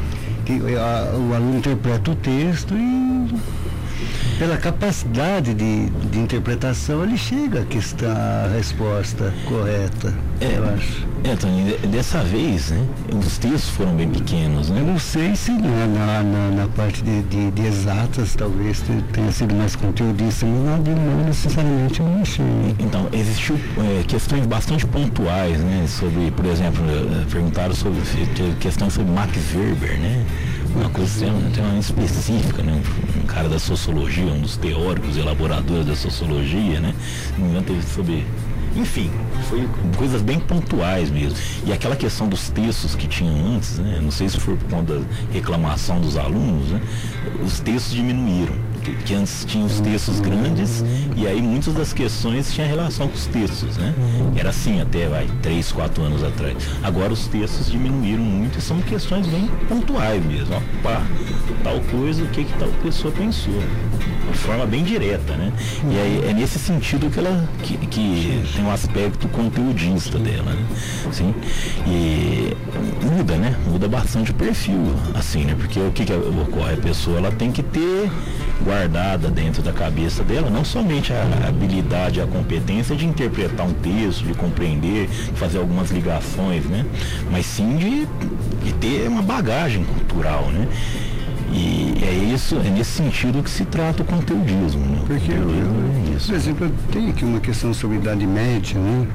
S2: a, o aluno interpreta o texto e pela capacidade de, de interpretação ele chega à questão, à resposta correta,
S4: é,
S2: eu acho.
S4: É, Tony, dessa vez, né, os textos foram bem pequenos, né?
S2: Eu não sei se na, na, na, na parte de, de, de exatas talvez tenha sido mais conteudista, mas não, não necessariamente eu não achei.
S4: Então, existiu é, questões bastante pontuais, né, sobre, por exemplo, perguntaram sobre questão sobre Max Weber, né? Uma coisa tem uma específica, né? Um cara da sociologia, um dos teóricos, elaboradores da sociologia, né? Não me engano, teve sobre... Enfim, foi coisas bem pontuais mesmo. E aquela questão dos textos que tinham antes, né? Não sei se foi por conta da reclamação dos alunos, né? Os textos diminuíram. Que, que antes tinha os textos grandes e aí muitas das questões tinham relação com os textos, né? Era assim até, vai, três, quatro anos atrás. Agora os textos diminuíram muito e são questões bem pontuais mesmo. Ó, pá, tal coisa, o que que tal pessoa pensou. De forma bem direta, né? E aí é nesse sentido que ela que, que tem um aspecto conteudista dela, né? Sim? E muda, né? Muda bastante o perfil, assim, né? Porque o que que ocorre? A pessoa ela tem que ter guardada dentro da cabeça dela não somente a habilidade, a competência de interpretar um texto, de compreender, fazer algumas ligações, né? Mas sim de, de ter uma bagagem cultural, né? E é isso, é nesse sentido que se trata o conteudismo, né?
S2: Porque, eu, eu,
S4: é isso.
S2: Por exemplo, eu tenho aqui uma questão sobre Idade Média, né?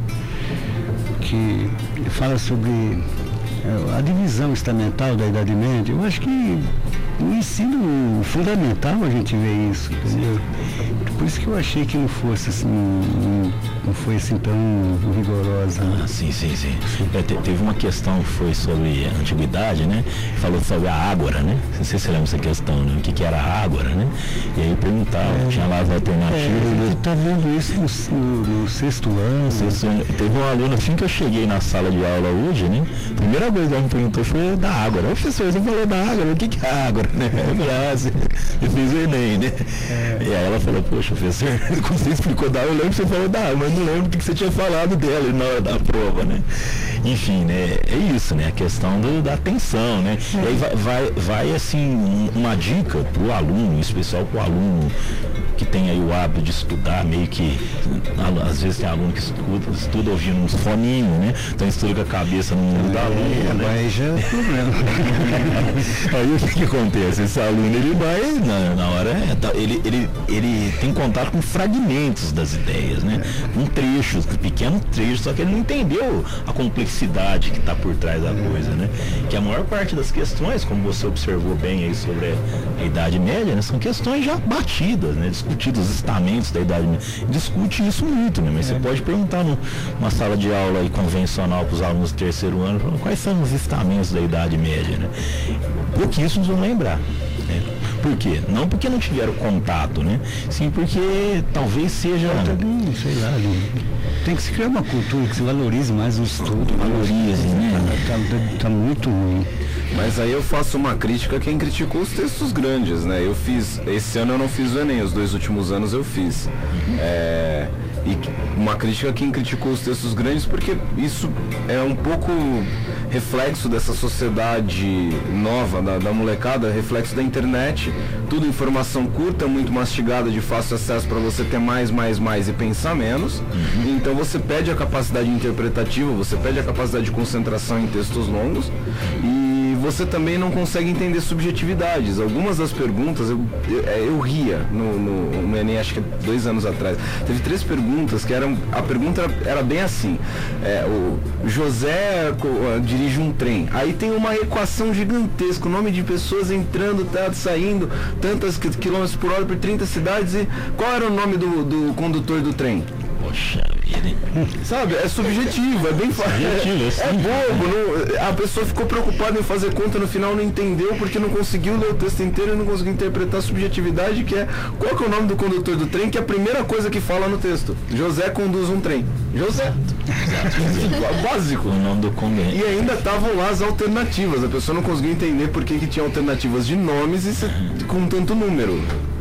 S2: Que fala sobre a divisão estamental da Idade Média. Eu acho que no ensino fundamental a gente vê isso, entendeu? Por isso que eu achei que não fosse assim, não, não foi assim tão rigorosa.
S4: Ah, sim, sim, sim. É, te, teve uma questão que foi sobre a antiguidade, né? Falou sobre a ágora, né? Não sei se você lembra essa questão, né? O que, que era a ágora, né? E aí perguntava, é, tinha lá as alternativas.
S2: É, você tá vendo isso no, no, no sexto ano.
S4: Sexto ano. Teve um aluno, assim que eu cheguei na sala de aula hoje, né? A primeira coisa que ela me perguntou foi da ágora. O professor, você falou da ágora, o que, que é a ágora, né? Eu fiz o Enem, né? É. E aí ela falou, poxa, professor, quando você explicou da água, eu lembro que você falou da água, mas não lembro o que você tinha falado dela na hora da prova, né? Enfim, né? É isso, né? A questão do, da atenção, né? É. E aí vai, vai, vai, assim, uma dica pro aluno, em especial pro aluno que tem aí o hábito de estudar, meio que, às vezes tem aluno que estuda, estuda ouvindo uns foninhos, né? Então estuda com a cabeça no mundo da aluno, né?
S2: Aí já é problema.
S4: Aí o que, que acontece? Esse aluno, ele vai, na, na hora, ele, ele, ele tem contato com fragmentos das ideias, né? Com trechos, pequenos trechos, só que ele não entendeu a complexidade que está por trás da coisa, né? Que a maior parte das questões, como você observou bem aí sobre a Idade Média, né? São questões já batidas, né? Discutidos os estamentos da Idade Média. Discute isso muito, né? Mas é. Você pode perguntar numa sala de aula aí convencional para os alunos do terceiro ano, quais são os estamentos da Idade Média, né? Pouquíssimos vão lembrar. Né? Por quê? Não porque não tiveram contato, né? Sim porque talvez seja...
S2: Também, sei lá, tem que se criar uma cultura que se valorize mais o estudo.
S4: Valorize, né?
S2: Tá, tá, tá muito ruim.
S6: Mas aí eu faço uma crítica a quem criticou os textos grandes, né? Eu fiz, esse ano eu não fiz o Enem, os dois últimos anos eu fiz. É, e uma crítica a quem criticou os textos grandes, porque isso é um pouco reflexo dessa sociedade nova, da, da molecada, reflexo da internet. Tudo informação curta, muito mastigada, de fácil acesso para você ter mais, mais, mais e pensar menos. Uhum. Então você perde a capacidade interpretativa, você perde a capacidade de concentração em textos longos e você também não consegue entender subjetividades. Algumas das perguntas, eu, eu, eu ria no, no, no Enem, acho que dois anos atrás. Teve três perguntas que eram, a pergunta era bem assim, é, o José dirige um trem, aí tem uma equação gigantesca, o nome de pessoas entrando, tá, saindo, tantas quilômetros por hora por trinta cidades, e qual era o nome do, do condutor do trem?
S4: Poxa vida, hein?
S6: Sabe, é subjetivo, é bem fácil. É, é bobo, não, a pessoa ficou preocupada em fazer conta, no final não entendeu porque não conseguiu ler o texto inteiro e não conseguiu interpretar a subjetividade, que é qual que é o nome do condutor do trem, que é a primeira coisa que fala no texto. José conduz um trem. José. Exato. Básico.
S4: O nome do convênio.
S6: E ainda estavam lá as alternativas. A pessoa não conseguiu entender por que, que tinha alternativas de nomes e se, com tanto número.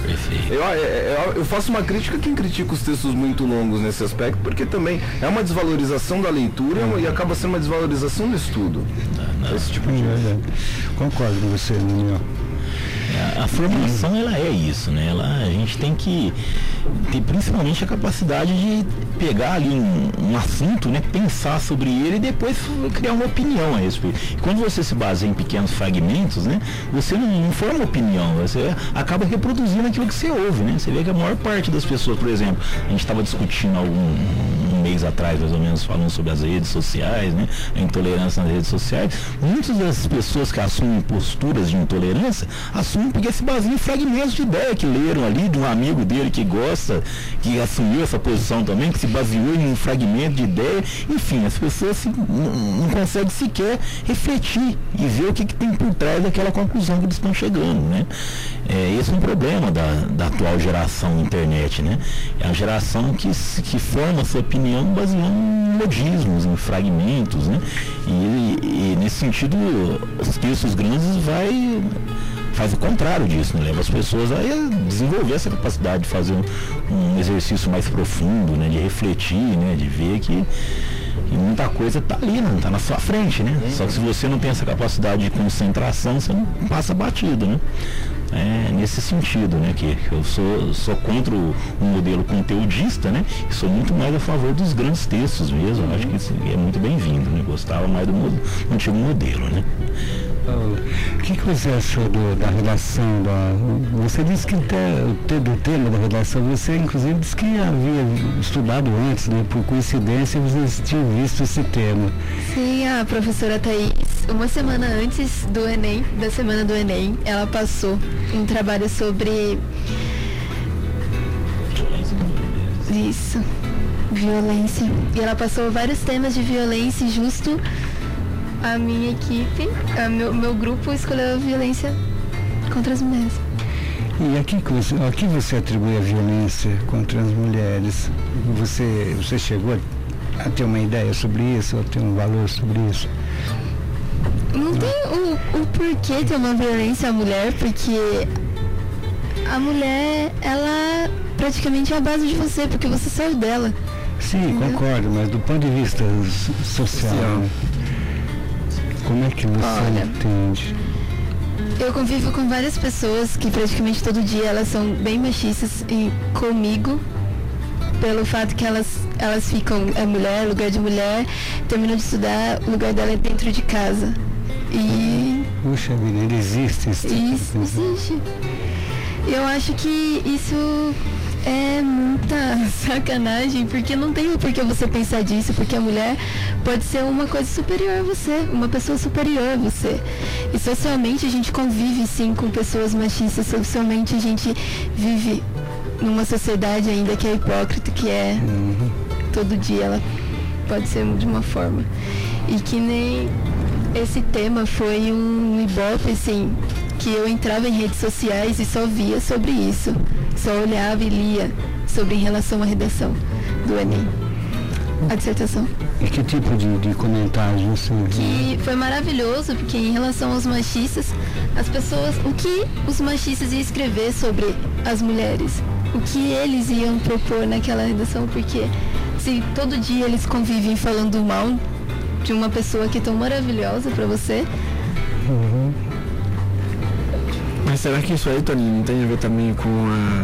S4: Perfeito.
S6: Eu, eu, eu faço uma crítica a quem critica os textos muito longos nesse aspecto, porque também é uma desvalorização da leitura e acaba sendo uma desvalorização do estudo.
S4: Não, não.
S6: Esse tipo de...
S2: É, concordo com você, Daniel.
S4: A, a formação, ela é isso, né? Ela, a gente tem que ter principalmente a capacidade de pegar ali um, um assunto, né? Pensar sobre ele e depois criar uma opinião a respeito. E quando você se baseia em pequenos fragmentos, né? Você não, não forma opinião, você acaba reproduzindo aquilo que você ouve, né? Você vê que a maior parte das pessoas, por exemplo, a gente estava discutindo algum um mês atrás, mais ou menos, falando sobre as redes sociais, né? A intolerância nas redes sociais. Muitas das pessoas que assumem posturas de intolerância assumem porque se baseiam em fragmentos de ideia que leram ali de um amigo dele que gosta, que assumiu essa posição também, que se baseou em um fragmento de ideia. Enfim, as pessoas se, não, não conseguem sequer refletir e ver o que, que tem por trás daquela conclusão que eles estão chegando, né? É, esse é um problema da, da atual geração internet, né? É a geração que, que forma sua opinião baseando em modismos, em fragmentos, né? E, e nesse sentido, os textos grandes vai... faz o contrário disso, né? Leva as pessoas a desenvolver essa capacidade de fazer um, um exercício mais profundo, né? De refletir, né? De ver que e muita coisa está ali, não está na sua frente, né? Só que se você não tem essa capacidade de concentração, você não passa batido, né? É nesse sentido, né? Que eu sou, sou contra o, o modelo conteudista, né? E sou muito mais a favor dos grandes textos mesmo. Eu acho que isso é muito bem-vindo, né? Gostava mais do, do antigo modelo, né?
S2: O que, que você achou do, da redação? Da, você disse que até, do tema da redação, você inclusive disse que havia estudado antes, né? Por coincidência, você tinha visto esse tema.
S3: Sim, a professora Thaís, uma semana antes do Enem, da semana do Enem, ela passou um trabalho sobre... Isso, violência. E ela passou vários temas de violência e justo... A minha equipe, a meu, meu grupo escolheu a violência contra as mulheres.
S2: E a que você, a que você atribui a violência contra as mulheres? Você, você chegou a, a ter uma ideia sobre isso, a ter um valor sobre isso?
S3: Não tem o, o porquê ter uma violência à mulher, porque a mulher, ela praticamente é a base de você, porque você saiu dela.
S2: Sim, entendeu? Concordo, mas do ponto de vista social... social. Como é que você Olha, entende?
S3: Eu convivo com várias pessoas que praticamente todo dia elas são bem machistas em, comigo, pelo fato que elas, elas ficam, é mulher, lugar de mulher, terminam de estudar, o lugar dela é dentro de casa. E...
S2: Puxa vida, ele existe esse tipo
S3: Isso, existe. Eu acho que isso é muita sacanagem, porque não tem o porquê você pensar disso, porque a mulher pode ser uma coisa superior a você, uma pessoa superior a você. E socialmente a gente convive sim com pessoas machistas, socialmente a gente vive numa sociedade ainda que é hipócrita, que é uhum. todo dia ela pode ser de uma forma. E que nem esse tema foi um ibope, assim, que eu entrava em redes sociais e só via sobre isso. Só olhava e lia sobre em relação à redação do Enem. A dissertação.
S2: E que tipo de, de comentários você viu?
S3: Que foi maravilhoso, porque em relação aos machistas, as pessoas, o que os machistas iam escrever sobre as mulheres? O que eles iam propor naquela redação? Porque se todo dia eles convivem falando mal de uma pessoa que é tão maravilhosa pra você.
S2: Uhum.
S5: Mas será que isso aí, Toninho, não tem a ver também com a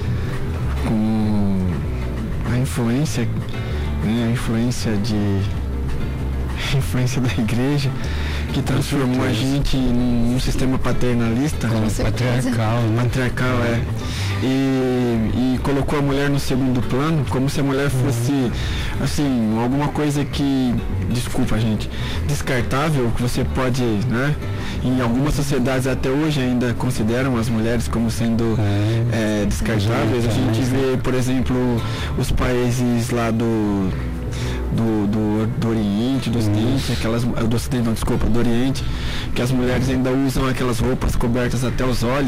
S5: com a influência, né, a influência de a influência da igreja que transformou a gente num, num sistema paternalista,
S2: né? patriarcal, né?
S5: patriarcal é, e, e colocou a mulher no segundo plano, como se a mulher fosse uhum. assim, alguma coisa que, desculpa gente, descartável, que você pode, né? Em algumas sociedades até hoje ainda consideram as mulheres como sendo é, é, descartáveis. A gente vê, por exemplo, os países lá do do, do, do Oriente, do Ocidente, aquelas, do Ocidente, não, desculpa, do Oriente, que as mulheres ainda usam aquelas roupas cobertas até os olhos,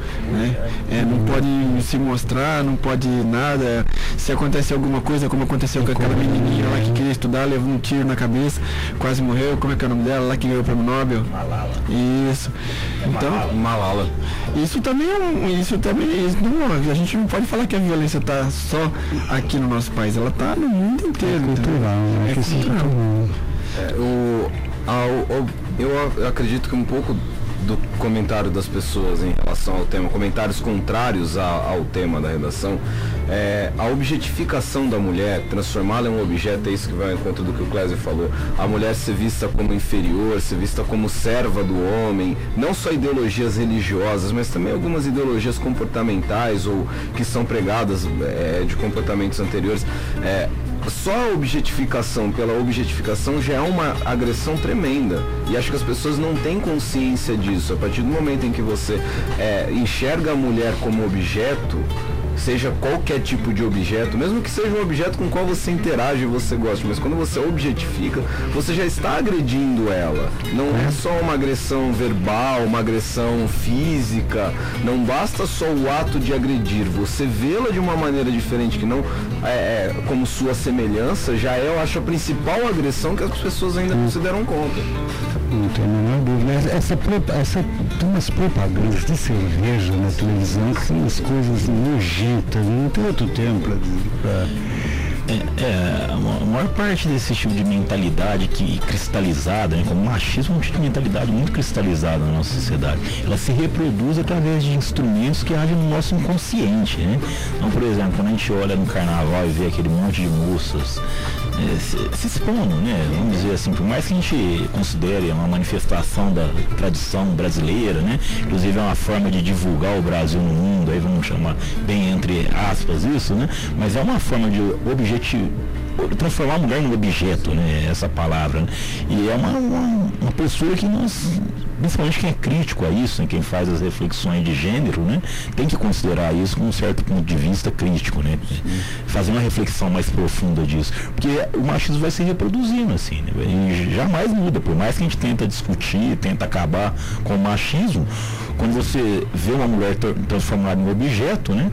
S5: né? É, não pode se mostrar, não pode nada. Se acontecer alguma coisa, como aconteceu com aquela menininha lá que queria estudar, levou um tiro na cabeça, quase morreu. Como é que é o nome dela? Lá que ganhou o prêmio Nobel.
S4: Malala.
S5: Isso. Então,
S6: Malala.
S5: isso também é um, isso também, isso não, a gente não pode falar que a violência está só aqui no nosso país, ela está no mundo inteiro.
S2: É cultural,
S5: então,
S2: é,
S5: é
S2: cultural.
S5: cultural.
S6: É, o, a, o, eu acredito que um pouco do comentário das pessoas em relação ao tema, comentários contrários a, ao tema da redação, é, a objetificação da mulher, transformá-la em um objeto, é isso que vai ao encontro do que o Clésio falou, a mulher ser vista como inferior, ser vista como serva do homem, não só ideologias religiosas, mas também algumas ideologias comportamentais ou que são pregadas é, de comportamentos anteriores. É, só a objetificação pela objetificação já é uma agressão tremenda, e acho que as pessoas não têm consciência disso. A partir do momento em que você é, enxerga a mulher como objeto, seja qualquer tipo de objeto, mesmo que seja um objeto com o qual você interage e você gosta, mas quando você objetifica, você já está agredindo ela. Não é só uma agressão verbal, uma agressão física, não basta só o ato de agredir, você vê-la de uma maneira diferente, que não é, é como sua semelhança, já é, eu acho, a principal agressão que as pessoas ainda não se deram conta.
S2: Não tem a menor dúvida. Essa, essa, tem umas propagandas de cerveja na televisão que são umas coisas nojentas, não tem outro termo para dizer.
S4: É, é, a maior parte desse tipo de mentalidade que cristalizada, né, como o machismo é um tipo de mentalidade muito cristalizada na nossa sociedade. Ela se reproduz através de instrumentos que agem no nosso inconsciente, né? Então, por exemplo, quando a gente olha no carnaval e vê aquele monte de moças é, se, se expondo, né? Vamos dizer assim, por mais que a gente considere uma manifestação da tradição brasileira, né? Inclusive é uma forma de divulgar o Brasil no mundo, aí vamos chamar bem entre aspas isso, né? Mas é uma forma de objetivo transformar a mulher num objeto, né? Essa palavra, né? E é uma, uma, uma postura que nós, principalmente quem é crítico a isso, né? Quem faz as reflexões de gênero, né? Tem que considerar isso com um certo ponto de vista crítico, né? Fazer uma reflexão mais profunda disso, porque o machismo vai se reproduzindo assim, né? E jamais muda, por mais que a gente tenta discutir, tenta acabar com o machismo, quando você vê uma mulher transformada em um objeto, né?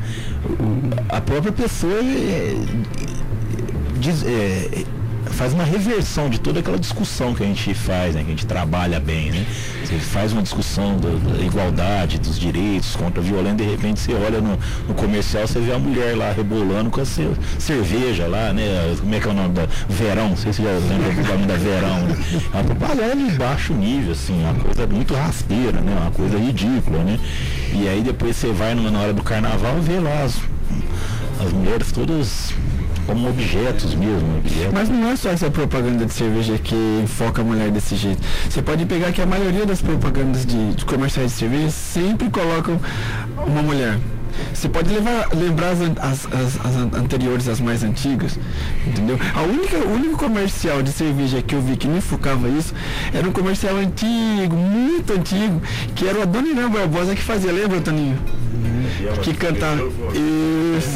S4: A própria pessoa é, diz, é, faz uma reversão de toda aquela discussão que a gente faz, né, que a gente trabalha bem, né? Você faz uma discussão do, da igualdade, dos direitos contra a violência, de repente você olha no, no comercial, você vê a mulher lá rebolando com a ce, cerveja lá, né? Como é que é o nome da Verão? Não sei se você já lembra o nome da Verão, né? É uma propaganda de baixo nível, assim, uma coisa muito rasteira, né? Uma coisa ridícula, né? E aí depois você vai na hora do carnaval e vê lá as, as mulheres todas como objetos mesmo. Objetos.
S5: Mas não é só essa propaganda de cerveja que enfoca a mulher desse jeito. Você pode pegar que a maioria das propagandas de, de comerciais de cerveja sempre colocam uma mulher. Você pode levar, lembrar as, as, as, as anteriores, as mais antigas, entendeu? A única, o único comercial de cerveja que eu vi que me focava isso era um comercial antigo, muito antigo, que era a Dona Irã Barbosa que fazia, lembra, Toninho? Que cantava. Isso.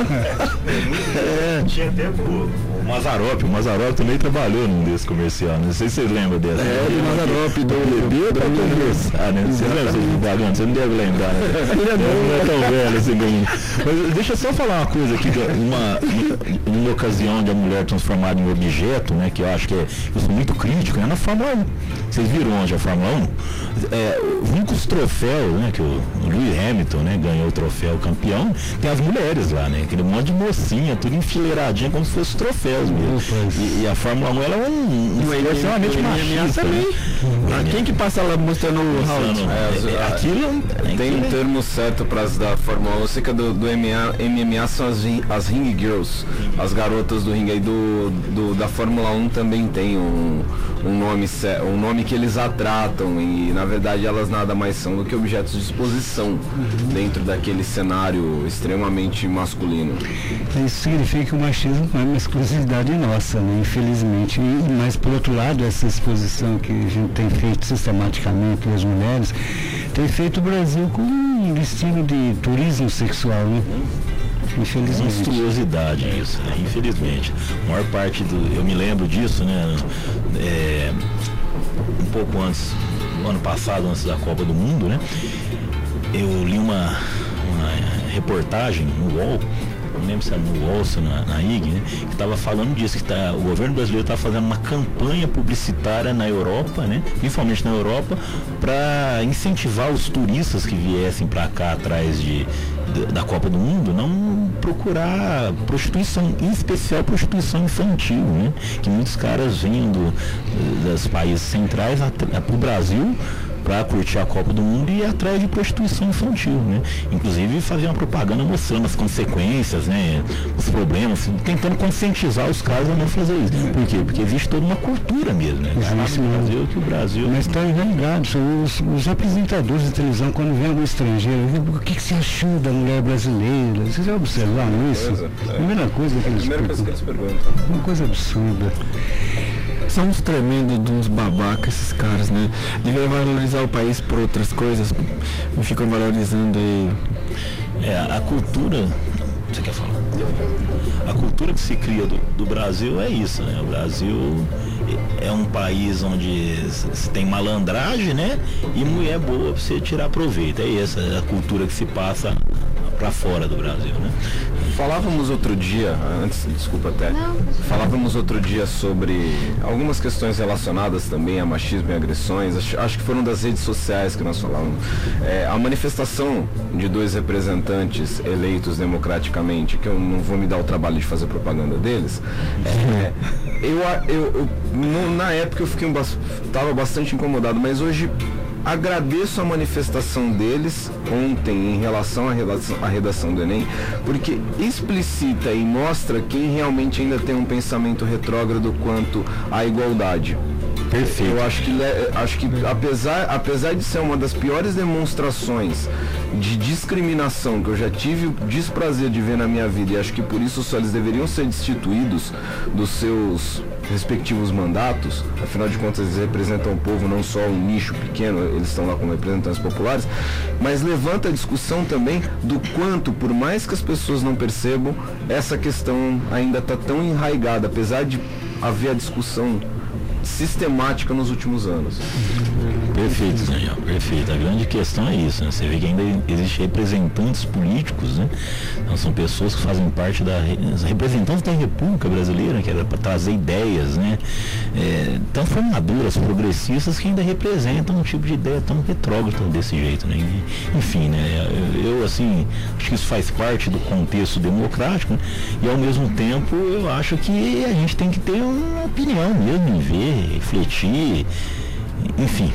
S4: É. Tinha até o Mazzaropi, o Mazzaropi também trabalhou num desse comercial, não sei se vocês lembram dessa.
S5: É, do Mazzaropi, do bebê para conversar, né?
S4: Vocês lembram dessa propaganda? Você não deve lembrar, né? Não é tão velho assim como... Mas deixa eu só falar uma coisa aqui, uma, uma ocasião de a mulher transformada em objeto, né, que eu acho que é, eu sou muito crítico, é na Fórmula um. Vocês viram onde a Fórmula um? É, os únicos troféus, né, que o, o Lewis Hamilton, né, ganhou o troféu campeão, tem as mulheres lá, né, aquele monte de mocinha, tudo enfileiradinha como se fosse troféus mesmo. E, e a Fórmula um, ela é um, um esporte extremamente machista, né?
S5: Ah, quem que passa lá mostrando o round?
S6: É, é, aquilo, tem um termo certo para as da Fórmula um, eu sei que do, do M M A são as, as Ring Girls, as garotas do ringue, aí do, do, da Fórmula um também tem um, um, nome, um nome que eles atratam, e na verdade elas nada mais são do que objetos de exposição uhum. dentro daquele cenário extremamente masculino.
S2: Isso significa que o machismo não é uma exclusividade nossa, né? Infelizmente. E, mas por outro lado, essa exposição que a gente tem feito sistematicamente as mulheres, tem feito o Brasil com um destino de turismo sexual, né? Infelizmente.
S4: Monstruosidade isso, né? Infelizmente. A maior parte do. Eu me lembro disso, né? É, um pouco antes, no ano passado, antes da Copa do Mundo, né? eu li uma, uma reportagem no U O L, não lembro se era no U O L ou se na, na I G, né, que estava falando disso, que tá, o governo brasileiro está fazendo uma campanha publicitária na Europa, né, principalmente na Europa, para incentivar os turistas que viessem para cá atrás de, de, da Copa do Mundo, não procurar prostituição, em especial prostituição infantil, né, que muitos caras vindo dos países centrais para o Brasil para curtir a Copa do Mundo e ir atrás de prostituição infantil, né? Inclusive fazer uma propaganda mostrando as consequências, né? Os problemas, tentando conscientizar os caras a não fazer isso. Por quê? Porque existe toda uma cultura mesmo, né?
S2: Existe
S4: no Brasil que o Brasil...
S2: Mas está enganado, os, os apresentadores de televisão, quando vêm algum estrangeiro, o que, que você achou da mulher brasileira? Vocês já observaram isso?
S6: Coisa, é.
S2: Primeira coisa que
S6: é a
S2: eles
S6: primeira coisa que eles perguntam.
S2: Uma coisa absurda.
S5: São uns tremendos de uns babacas esses caras, né? Deveriam valorizar o país por outras coisas, não ficam valorizando aí.
S4: É, a cultura... Você quer falar? A cultura que se cria do, do Brasil é isso, né? O Brasil é um país onde se tem malandragem, né? E mulher boa pra você tirar proveito. É essa a cultura que se passa para fora do Brasil, né?
S6: Falávamos outro dia, antes, desculpa até,
S3: Não.
S6: falávamos outro dia sobre algumas questões relacionadas também a machismo e agressões, acho, acho que foram das redes sociais que nós falávamos. É, a manifestação de dois representantes eleitos democraticamente, que eu não vou me dar o trabalho de fazer propaganda deles, é, eu, eu, eu no, na época eu fiquei um, tava bastante incomodado, mas hoje agradeço a manifestação deles ontem em relação à redação, à redação do Enem, porque explicita e mostra quem realmente ainda tem um pensamento retrógrado quanto à igualdade. Perfeito. Eu acho que, acho que apesar, apesar de ser uma das piores demonstrações de discriminação que eu já tive o desprazer de ver na minha vida, e acho que por isso só eles deveriam ser destituídos dos seus respectivos mandatos, afinal de contas eles representam o povo, não só um nicho pequeno, eles estão lá como representantes populares, mas levanta a discussão também do quanto, por mais que as pessoas não percebam, essa questão ainda está tão enraigada, apesar de haver a discussão sistemática nos últimos anos.
S4: Perfeito, Daniel, perfeito. A grande questão é isso, né? Você vê que ainda existem representantes políticos, né? Então, são pessoas que fazem parte da representantes da República Brasileira, que era para trazer ideias, né? É, transformadoras, progressistas, que ainda representam um tipo de ideia tão retrógrada desse jeito, né? E, enfim, né? Eu, eu, assim, acho que isso faz parte do contexto democrático, né? E ao mesmo tempo eu acho que a gente tem que ter uma opinião mesmo, em ver, refletir, enfim,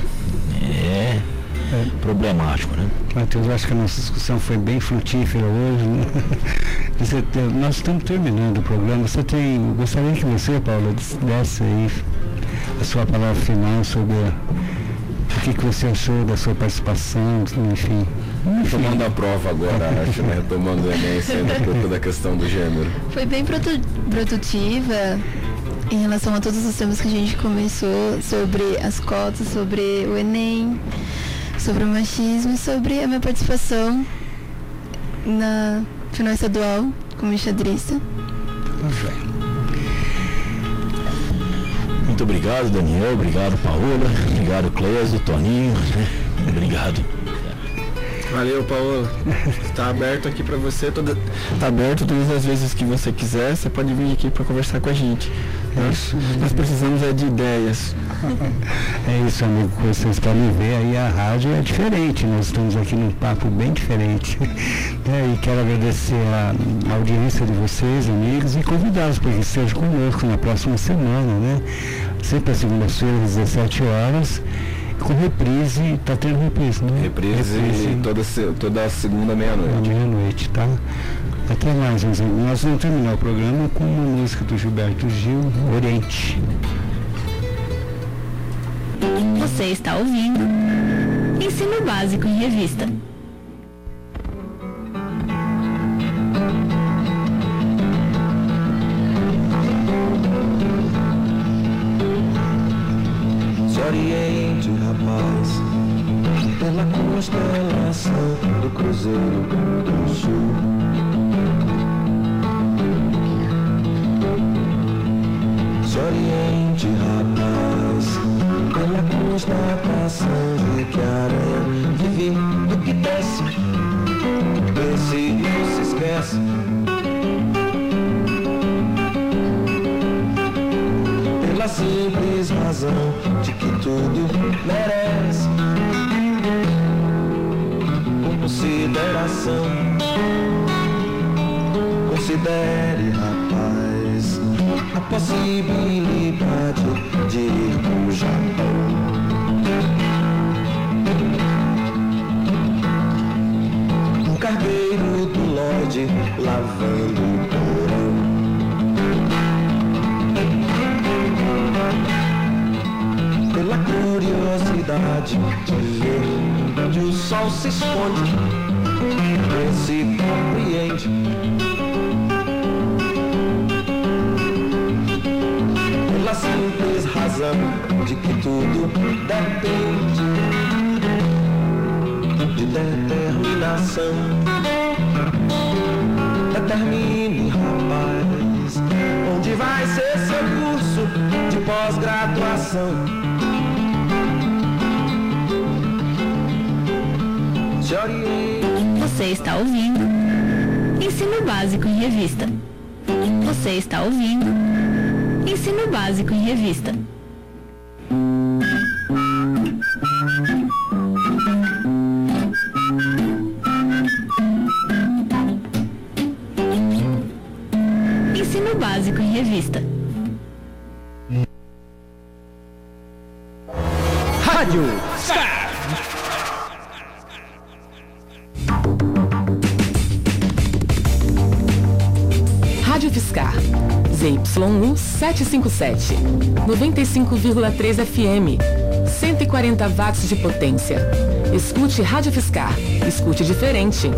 S4: é, é problemático, né?
S2: Matheus, eu acho que a nossa discussão foi bem frutífera hoje, né? Você tem, nós estamos terminando o programa. Você tem, gostaria que você, Paula, desse aí a sua palavra final sobre o que, que você achou da sua participação, enfim.
S6: Tomando a prova agora, acho, né? Tomando a Enem, sendo por toda a questão do gênero.
S3: Foi bem produ- produtiva em relação a todos os temas que a gente começou, sobre as cotas, sobre o Enem, sobre o machismo e sobre a minha participação na final estadual como enxadrista.
S4: Muito obrigado, Daniel, obrigado, Paola, obrigado, Clésio, Toninho, obrigado.
S5: Valeu, Paola. Está aberto aqui para você, toda, tá aberto todas as vezes que você quiser, você pode vir aqui para conversar com a gente. Nós, nós precisamos é de ideias.
S2: É isso, amigo, vocês podem ver aí, a rádio é diferente, nós estamos aqui num papo bem diferente. É, e quero agradecer a, a audiência de vocês, amigos, e convidá-los para que estejam conosco na próxima semana, né? Sempre às segundas-feiras, às dezessete horas. Com reprise, está tendo reprise, né?
S6: Reprise, reprise toda, toda segunda meia-noite.
S2: Meia-noite, tá? Até mais, meus amigos. Nós vamos terminar o programa com uma música do Gilberto Gil, Oriente.
S1: Você está ouvindo Ensino Básico em Revista.
S7: Oriente, rapaz, pela constelação do Cruzeiro do Sul. Oriente, rapaz, pela constatação de que a aranha vive do que desce merece. Pela simples razão de que tudo merece consideração. Considere, rapaz, a possibilidade de ir pro Japão. Um cargueiro do Lloyd lavando o porão. Pela curiosidade de ver onde o sol se esconde, vê se compreende. Pela simples razão de que tudo depende de determinação. Determine, rapaz, onde vai ser seu curso de pós-graduação. Se oriente.
S1: Você está ouvindo Ensino Básico em Revista. Você está ouvindo Ensino Básico em Revista. Ensino Básico em Revista.
S8: Rádio Fiscar.
S9: Rádio Fiscar, Z Y U setecentos e cinquenta e sete, noventa e cinco vírgula três F M, cento e quarenta watts de potência. Escute Rádio Fiscar, escute diferente.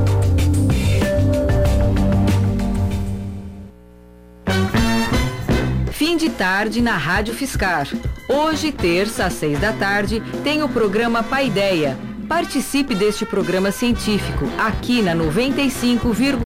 S10: Fim de tarde na Rádio Fiscar. Hoje, terça, às seis da tarde, tem o programa Paideia. Participe deste programa científico aqui na noventa e cinco vírgula